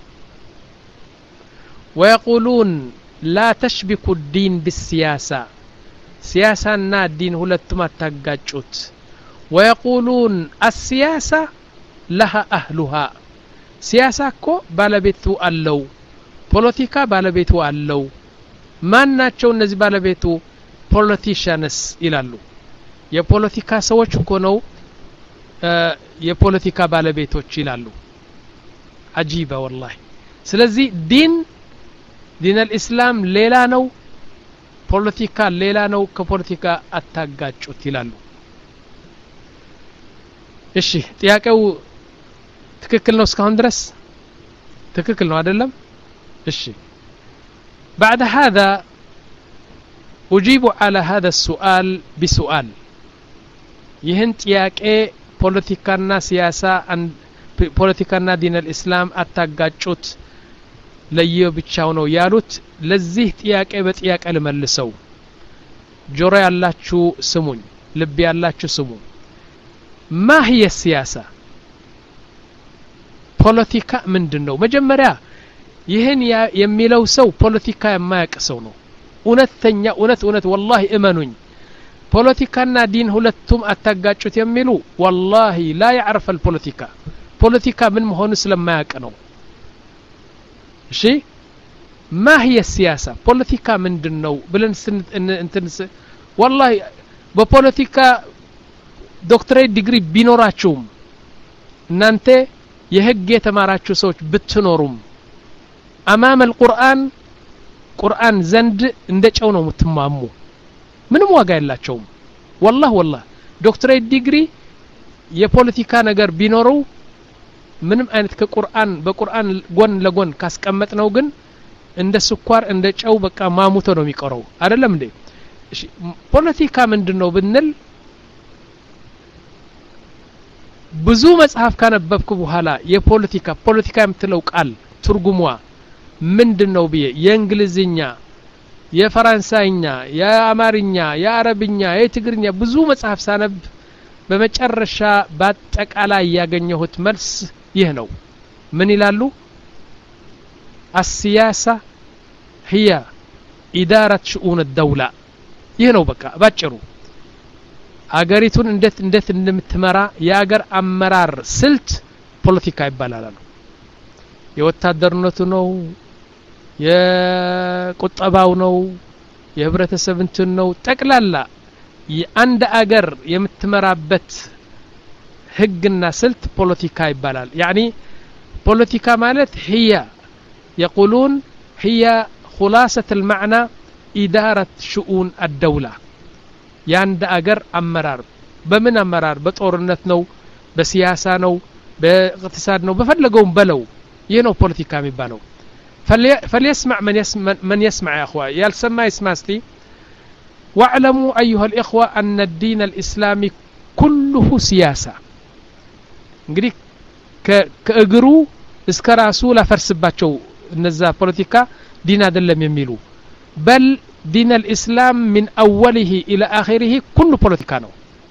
ويقولون لا تشبكوا الدين بالسياسة سياسة نا الدين هلتما تقاجوت ويقولون السياسة لها أهلها سياسة كو بالبيتو ألو بوليتيكا بالبيتو ألو ما ناتشو نزي بالبيتو ፖለቲሽያንስ ይላሉ የፖለቲካ ሰዎች እኮ ነው የፖለቲካ ባለቤቶች ይላሉ አጂባ والله ስለዚህ ዲን ዲን الاسلام ሌላ ነው ፖለቲካ ሌላ ነው ከፖለቲካ አታጋጩት ይላሉ እሺ ጥያቄው ትክክል ነው እስካሁን ድረስ ትክክል ነው አይደለም እሺ بعد هذا أجيب على هذا السؤال بسؤال يهن ጥያቄ ፖለቲካና ሲያሳ ፖለቲካና ዲን الاسلام አታጋጩት ለየው ብቻው ነው ያሉት ለዚህ ጥያቄ በጥያቄ ለመልሰው ጆሮ ያላችሁ ስሙኝ ልብ ያላችሁ ስሙ ما هي السياسة ፖለቲካ ምንድነው መጀመሪያ ይህን የሚለው ሰው ፖለቲካ የማያውቅ ሰው ነው እውነተኛ እውነት እውነት والله እመኑኝ ፖለቲካና ዲን ሁለቱም አታጋጩት የሚሉ والله لا يعرف البوليتيكا ፖለቲካ ምን መሆኑ ስለማያውቅ ነው እሺ ما هي السياسة ፖለቲካ ምንድነው ብለን እንትን والله በፖለቲካ ዶክትሬት ዲግሪ ቢኖራችሁም እናንተ የህግ የተማራችሁ ሰዎች ብትኖሩም امام القرآن ቁርአን ዘንድ እንደጨው ነው የምትማሙ ምንም ዋጋ የላቸውም والله والله ዶክትሬት ዲግሪ የፖለቲካ ነገር ቢኖረው ምንም አይነት ከቁርአን በቁርአን ጎን ለጎን ካስቀመጥነው ግን እንደ ስኳር እንደ ጨው በቃ ማሙቶ ነው የሚቀረው አይደለም እንዴ እሺ ፖለቲካ ምንድነው ብንል ብዙ መጽሐፍ ካነበብኩ በኋላ የፖለቲካ ፖለቲካ የምትለው ቃል ትርጉሟ ምንድነው ብዬ የእንግሊዝኛ የፈራንሳይኛ የአማርኛ የአረብኛ የትግርኛ ብዙ መጽሐፍ ሳነብ በመጨረሻ በአጠቃላይ ያገኘሁት መልስ ይህ ነው ምን ይላሉ السياسة هي إدارة شؤون الدولة ይህ ነው በቃ ባጭሩ አገሪቱን እንዴት እንዴት እንደምትመራ የአገር አመራር ስልት ፖለቲካ ይባላል የወታደርነቱ ነው የቁጠባው ነው የህብረተሰብ እንትን ነው ጠቅላላ የአንድ አገር የምትመራበት ህግና ስልት ፖለቲካ ይባላል يعني ፖለቲካ ማለት هي يقولون هي خلاصة المعنى إدارة شؤون الدولة የአንድ አገር አመራር በምን አመራር በጦርነት ነው በሲያሳ ነው በእቅትሳድ ነው በፈለገው በለው ይህ ነው ፖለቲካ የሚባለው فليسمع من يسمع من يسمع يا اخوان يالسمع يسمع استي واعلموا ايها الاخوه ان الدين الاسلامي كله سياسه እንግዲህ ከእግሩ እስከ ራሱ ላፈርስባቸው እነዛ ፖለቲካ ዲን አይደለም የሚሉ بل دين الإسلام من أوله إلى آخره كل بوليتيكا نو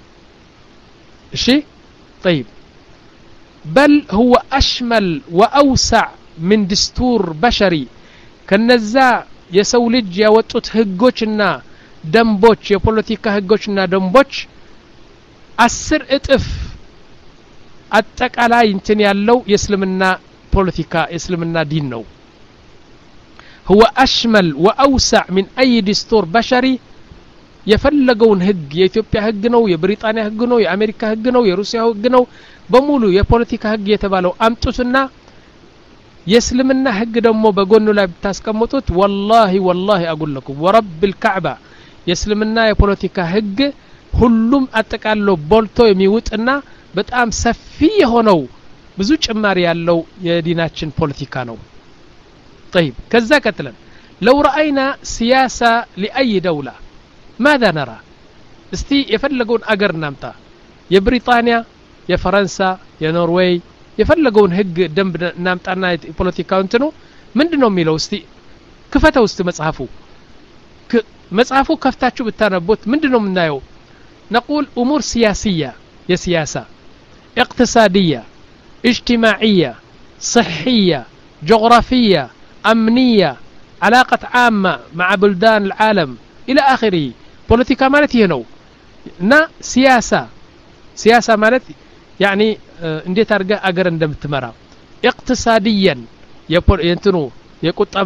شيء طيب بل هو أشمل وأوسع من دستور بشري كنزا يسولج يوتوت هجوشنا دمبوش يا بوليتيكا هجوشنا دمبوش أسر اتف أتك على ينتني اللو يسلمنا بوليتيكا يسلمنا دين نو هو أشمل وأوسع من أي دستور بشري يفلقون هج يا هج نو يا بريطانيا هج نو يا أمريكا هج نو يا روسيا هج نو بمولو يا بوليتيكا هج يتبالو أمتوسنا يسلمنا هج دمو بقولنا لا بتاسكموتوت والله والله أقول لكم ورب الكعبة يسلمنا يا بوليتيكا هج ሁሉም አጠቃሎ ቦልቶ የሚውጥና በጣም ሰፊ ሆነው ብዙ ጭማሪ ያለው የዲናችን ፖለቲካ ነው طيب كذا كتلن لو رأينا سياسة لأي دولة ماذا نرى استي يفلقون أجر نمتا يا بريطانيا يا فرنسا يا نرويج የፈለገውን ህግ ደንብ እናምጣና ፖለቲካው እንትኑ ምንድነው የሚለው እስቲ ክፈተው እስቲ መጽሐፉ መጽሐፉ ከፍታችሁ ብታነቡት ምንድነው የምናየው نقول امور سياسيه يا سياسه اقتصاديه اجتماعيه صحيه جغرافيه امنيه علاقه عامه مع بلدان العالم الى اخره بوليتيكا مالتي هنا نا سياسه سياسه مالت يعني እንዴት አርጋ አገር እንደምትመራ اقتصاديا የእንትኑ የቁጠባ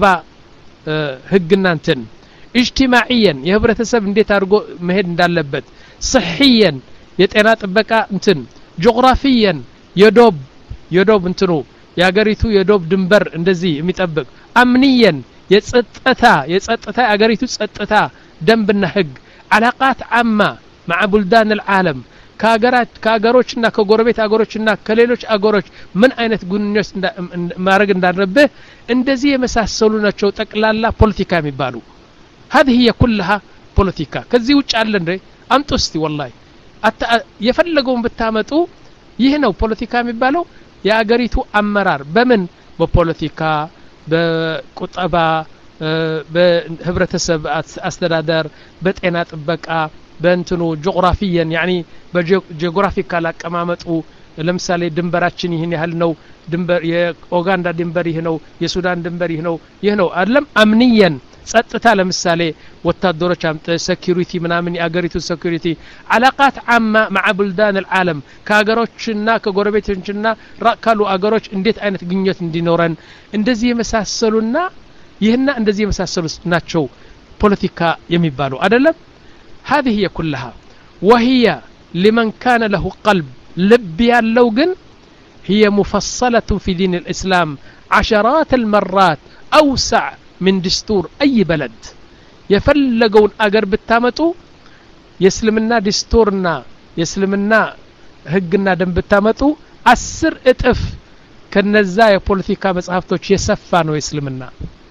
ህግና እንትን اجتماعيا የህብረተሰብ እንዴት አርጎ መሄድ እንዳለበት صحيا የጤና ጥበቃ እንትን جغرافيا የዶብ የዶብ እንትኑ ያገሪቱ የዶብ ድንበር እንደዚህ የሚጠብቅ امنيا የጸጥታ የጸጥታ ያገሪቱ ጸጥታ ደንብና ህግ علاقات عامه مع بلدان العالم ካገራት ካገሮችና ከጎረቤት አገሮችና ከሌሎች አገሮች ምን አይነት ግንኙነት ማድረግ እንዳለበት እንደዚህ የመሳሰሉ ናቸው ጠቅላላ ፖለቲካ የሚባሉ هذه هي كلها ፖለቲካ ከዚህ ውጭ አለ እንዴ አምጡስቲ والله የፈለገውን ብታመጡ ይሄ ነው ፖለቲካ የሚባለው የአገሪቱ አመራር በምን በፖለቲካ በቁጠባ በህብረተሰብ አስተዳደር በጤና ጥበቃ በእንትኑ ጂኦግራፊያ يعني በጂኦግራፊካል አቀማመጡ ለምሳሌ ድንበራችን ይሄን ያህል ነው ድንበር የኡጋንዳ ድንበር ይሄ ነው የሱዳን ድንበር ይሄ ነው ይሄ ነው አይደለም አምኒየን ጸጥታ ለምሳሌ ወታደሮች አምጥ ሴኩሪቲ ምናምን ያገሪቱ ሴኩሪቲ علاقات عامه مع بلدان العالم ከሀገሮችና ከጎረቤቶችና ራካሉ አገሮች እንዴት አይነት ግንኙነት እንዲኖረን እንደዚህ የመሳሰሉና ይሄና እንደዚህ የመሳሰሉ ናቸው ፖለቲካ የሚባሉ አይደለም هذه هي كلها وهي لمن كان له قلب لب ያለው ግን هي مفصلة في دين الإسلام عشرات المرات أوسع من دستور أي بلد يفلقون أجر بالتامتو يسلمنا دستورنا يسلمنا هجنا دم بالتامتو أسر اتف كالنزايا بوليتيكا مصحفتوش يسفان ويسلمنا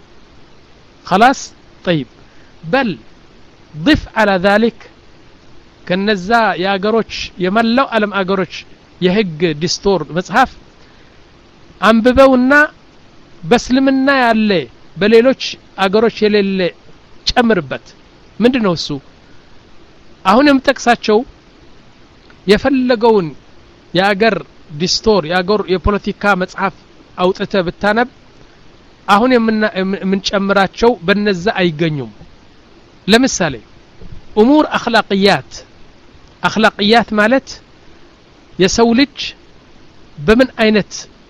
خلاص طيب بل ضف على ذلك كالنزا يا أجروش يملو ألم أجروش يهج دستور مصحف أنببونا بسلمنا يالله በሌሎች አገሮች የሌለ ጨምርበት ምንድነው እሱ አሁንም ተክሳቸው የፈለገውን ያገር ዲስቶር ያገር የፖለቲካ መጽሐፍ አውጥተ ብታነብ አሁን የምንጨምራቸው በነዛ አይገኙም ለምሳሌ امور اخلاقيات اخلاقيات ማለት የሰው ልጅ በምን አይነት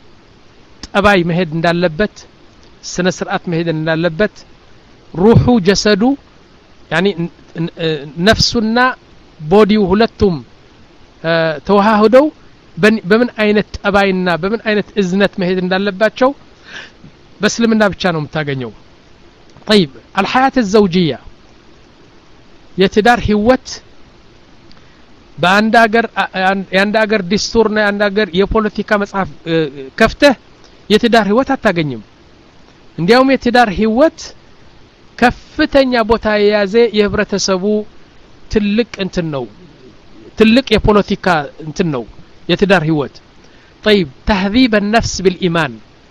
ጠባይ መሄድ እንዳለበት سنة سرعات مهدن للبت روحو جسدو يعني نفسنا بودي وهلتم اه توهاهدو بمن اينت اباينا بمن اينت ازنت مهدن للباتشو بس لمنا بتشانو متاغنيو طيب الحياة الزوجية يتدار هوت باند اگر ياند اگر دستورنا ياند اگر يبوليتيكا مصحف اه كفته يتدار هوت አታገኝም እንዲያውም የትዳር ህይወት ከፍተኛ ቦታ የያዘ የህብረተሰቡ ትልቅ እንትን ነው ትልቅ የፖለቲካ እንትን ነው የትዳር ህይወት طيب تهذيب النفس بالإيمان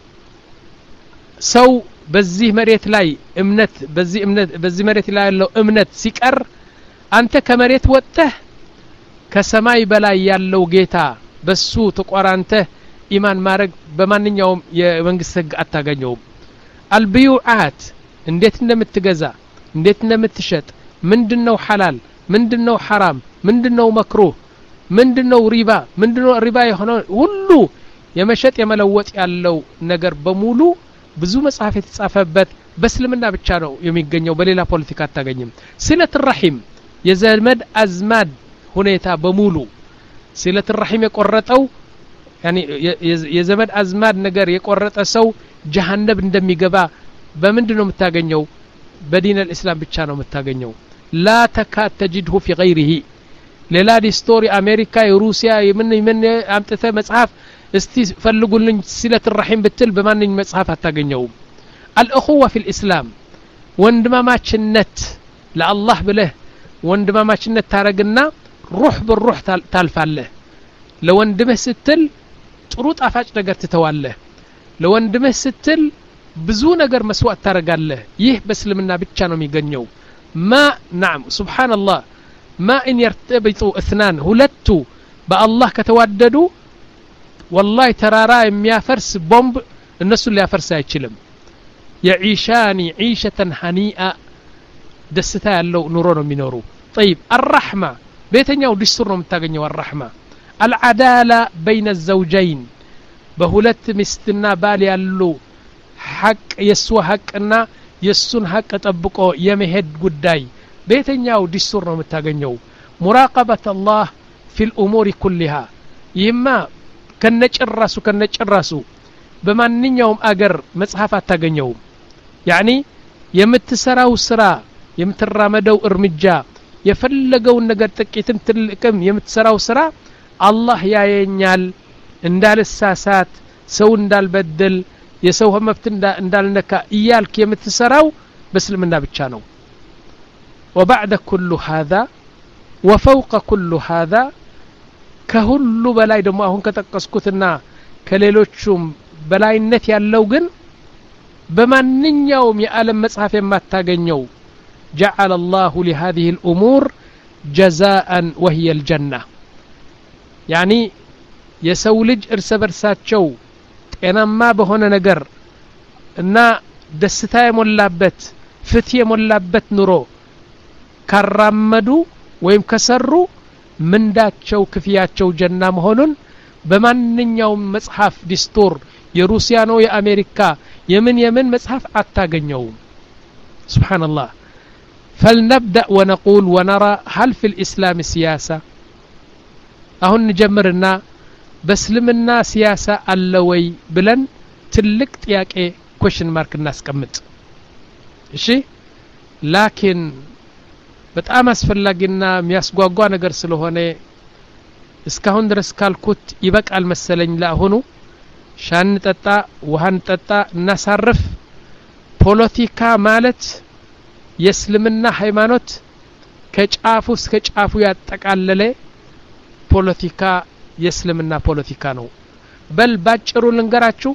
ሰው በዚህ መሬት ላይ እምነት በዚህ እምነት በዚህ መሬት ላይ ያለው እምነት ሲቀር አንተ ከመሬት ወጥተህ ከሰማይ በላይ ያለው ጌታ በሱ ተቆራንተ ኢማን ማድረግ በማንኛውም የመንግስት ህግ አታገኘውም البيوعات እንዴት እንደምትገዛ እንዴት እንደምትሸጥ ምንድነው ሐላል ምንድነው ሐራም ምንድነው መክሩህ ምንድነው ሪባ ምንድነው ሪባ የሆነው ሁሉ የመሸጥ የመለወጥ ያለው ነገር በሙሉ ብዙ መጽሐፍ የተጻፈበት በእስልምና ብቻ ነው የሚገኘው በሌላ ፖለቲካ አታገኝም ሲለት الرحم የዘመድ አዝማድ ሁኔታ በሙሉ ሲለት الرحم የቆረጠው يعني የዘመድ አዝማድ ነገር የቆረጠ ሰው جهنم እንደሚገባ በምንድነው የምታገኘው በዲን الاسلام ብቻ ነው የምታገኘው لا تكاد تجده في غيره ሌላ ዲስቶሪ አሜሪካ የሩሲያ የምን ምን አምጥተ መጽሐፍ እስቲ ፈልጉልኝ ሲለት الرحم ብትል በማንኝ መጽሐፍ አታገኘው الاخوه في الاسلام ወንድማማችነት ለአላህ ብለህ ወንድማማችነት ታረግና ሩህ በሩህ ታልፋለህ ለወንድምህ ስትል ጥሩ ጣፋጭ ነገር ትተዋለህ ለወንድምህ ስትል ብዙ ነገር መስዋዕት ታረጋለህ ይህ በእስልምና ብቻ ነው የሚገኘው ማ نعم سبحان الله ما ان يرتبطوا اثنان ሁለቱ በአላህ ከተዋደዱ والله ተራራ የሚያፈርስ ቦምብ እነሱ ሊያፈርስ አይችልም يعيشان عيشة هنيئة ደስታ ያለው ኑሮ ነው የሚኖሩ طيب الرحمة በየትኛው ዲስቱር ነው የምታገኘው الرحمة العدالة بين الزوجين በሁለት ሚስትና ባል ያሉ ሐቅ የሱ ሐቅና የሱን ሐቅ ጠብቆ የመሄድ ጉዳይ በየትኛው ዲስቱር ነው የምታገኘው مراقبة الله في الأمور كلها ይማ ከነጭራሱ ከነጭራሱ በማንኛውም አገር መጽሐፍ አታገኘው يعني የምትሰራው ስራ የምትራመደው እርምጃ የፈለገውን ነገር ጥቂትም ትልቅም የምትሰራው ስራ አላህ ያየኛል እንዳልሳሳት ሰው እንዳልበደል የሰው መብት እንዳልነካ እያልክ የምትሰራው በእስልምና ብቻ ነው وبعد كل هذا وفوق كل هذا ከሁሉ በላይ ደግሞ አሁን ከተቀስኩትና ከሌሎቹም በላይነት ያለው ግን በማንኛውም የዓለም መጽሐፍ የማታገኘው جعل الله لهذه الأمور جزاء وهي الجنة يعني የሰው ልጅ እርስ በርሳቸው ጤናማ በሆነ ነገር እና ደስታ የሞላበት ፍትህ የሞላበት ኑሮ ካራመዱ ወይም ከሰሩ ምንዳቸው ክፍያቸው ጀና መሆኑን በማንኛውም መጽሐፍ ዲስቶር የሩሲያ ነው የአሜሪካ የምን የምን መጽሐፍ አታገኘው سبحان الله فلنبدأ ونقول ونرى هل في الإسلام سياسة አሁን እንጀምርና በእስልምና ሲያሳ አለ ወይ ብለን ትልቅ ጥያቄ question mark እናስቀምጥ እሺ ላኪን በጣም አስፈላጊና የሚያስጓጓ ነገር ስለሆነ እስካሁን ድረስ ካልኩት ይበቃል መሰለኝ ለአሁኑ ሻን ጠጣ ውሃን ጠጣ እናሳርፍ ፖለቲካ ማለት የእስልምና ሃይማኖት ከጫፉ እስከ ጫፉ ያጠቃለለ ፖለቲካ የእስልምና ፖለቲካ ነው በል ባጭሩ ልንገራችሁ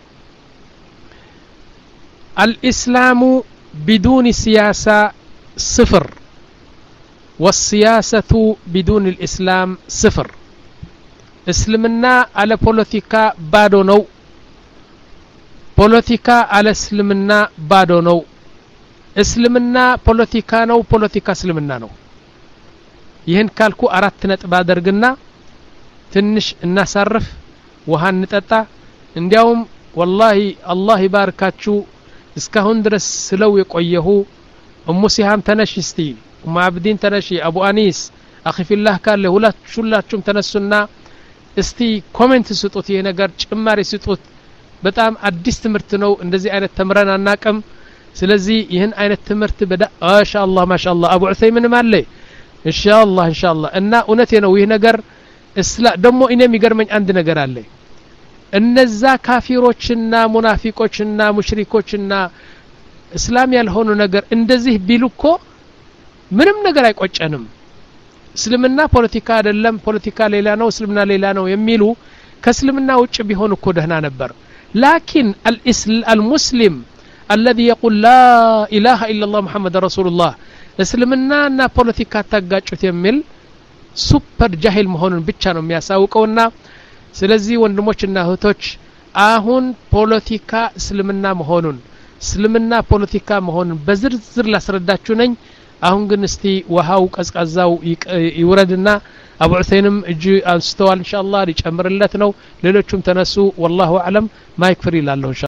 الإسلام بدون سياسة صفر والسياسة بدون الإسلام صفر اسلمنا على بوليتيكا بادو نو بوليتيكا على اسلمنا بادو نو اسلمنا بوليتيكا نو بوليتيكا اسلمنا نو ይህን ካልኩ አራት ነጥብ አደርግና ትንሽ እናሳርፍ ውሃን እንጠጣ እንዲያውም والله الله ይባርካችሁ እስካሁን ድረስ ስለው የቆየሁ ኡሙ ሲሃም ተነሽ እስቲ ኡሙ አብዲን ተነሽ አቡ አኒስ አኺ ፊላህ ካለ ሁላችሁም ተነሱና እስቲ ኮሜንት ስጡት ይሄ ነገር ጭማሪ ስጡት በጣም አዲስ ትምርት ነው እንደዚህ አይነት ተምረን አናቀም ስለዚህ ይህን አይነት ትምርት በዳ ማሻአላህ ማሻአላህ አቡ ዑሰይምን ማለ ኢንሻአላህ ኢንሻአላህ እና እውነቴ ነው ይሄ ነገር እስላ ደሞ እኔ የሚገርመኝ አንድ ነገር አለ እነዛ ካፊሮችና ሙናፊቆችና ሙሽሪኮችና እስላም ያልሆኑ ነገር እንደዚህ ቢሉኮ ምንም ነገር አይቆጨንም እስልምና ፖለቲካ አይደለም ፖለቲካ ሌላ ነው እስልምና ሌላ ነው የሚሉ ከእስልምና ውጭ ቢሆን እኮ ደህና ነበር ላኪን المسلم الذي يقول لا اله الا الله محمد رسول الله እስልምናና ፖለቲካ ታጋጩት የሚል ሱፐር ጃሂል መሆኑን ብቻ ነው የሚያሳውቀውና ስለዚህ ወንድሞችና እህቶች አሁን ፖለቲካ እስልምና መሆኑን እስልምና ፖለቲካ መሆኑን በዝርዝር ላስረዳችሁ ነኝ አሁን ግን እስቲ ውሃው ቀዝቃዛው ይወረድና አቡ ዑሰይንም እጅ አንስተዋል ኢንሻአላህ ሊጨምርለት ነው ሌሎችም ተነሱ والله اعلم ማይክ ፍሪ ላለው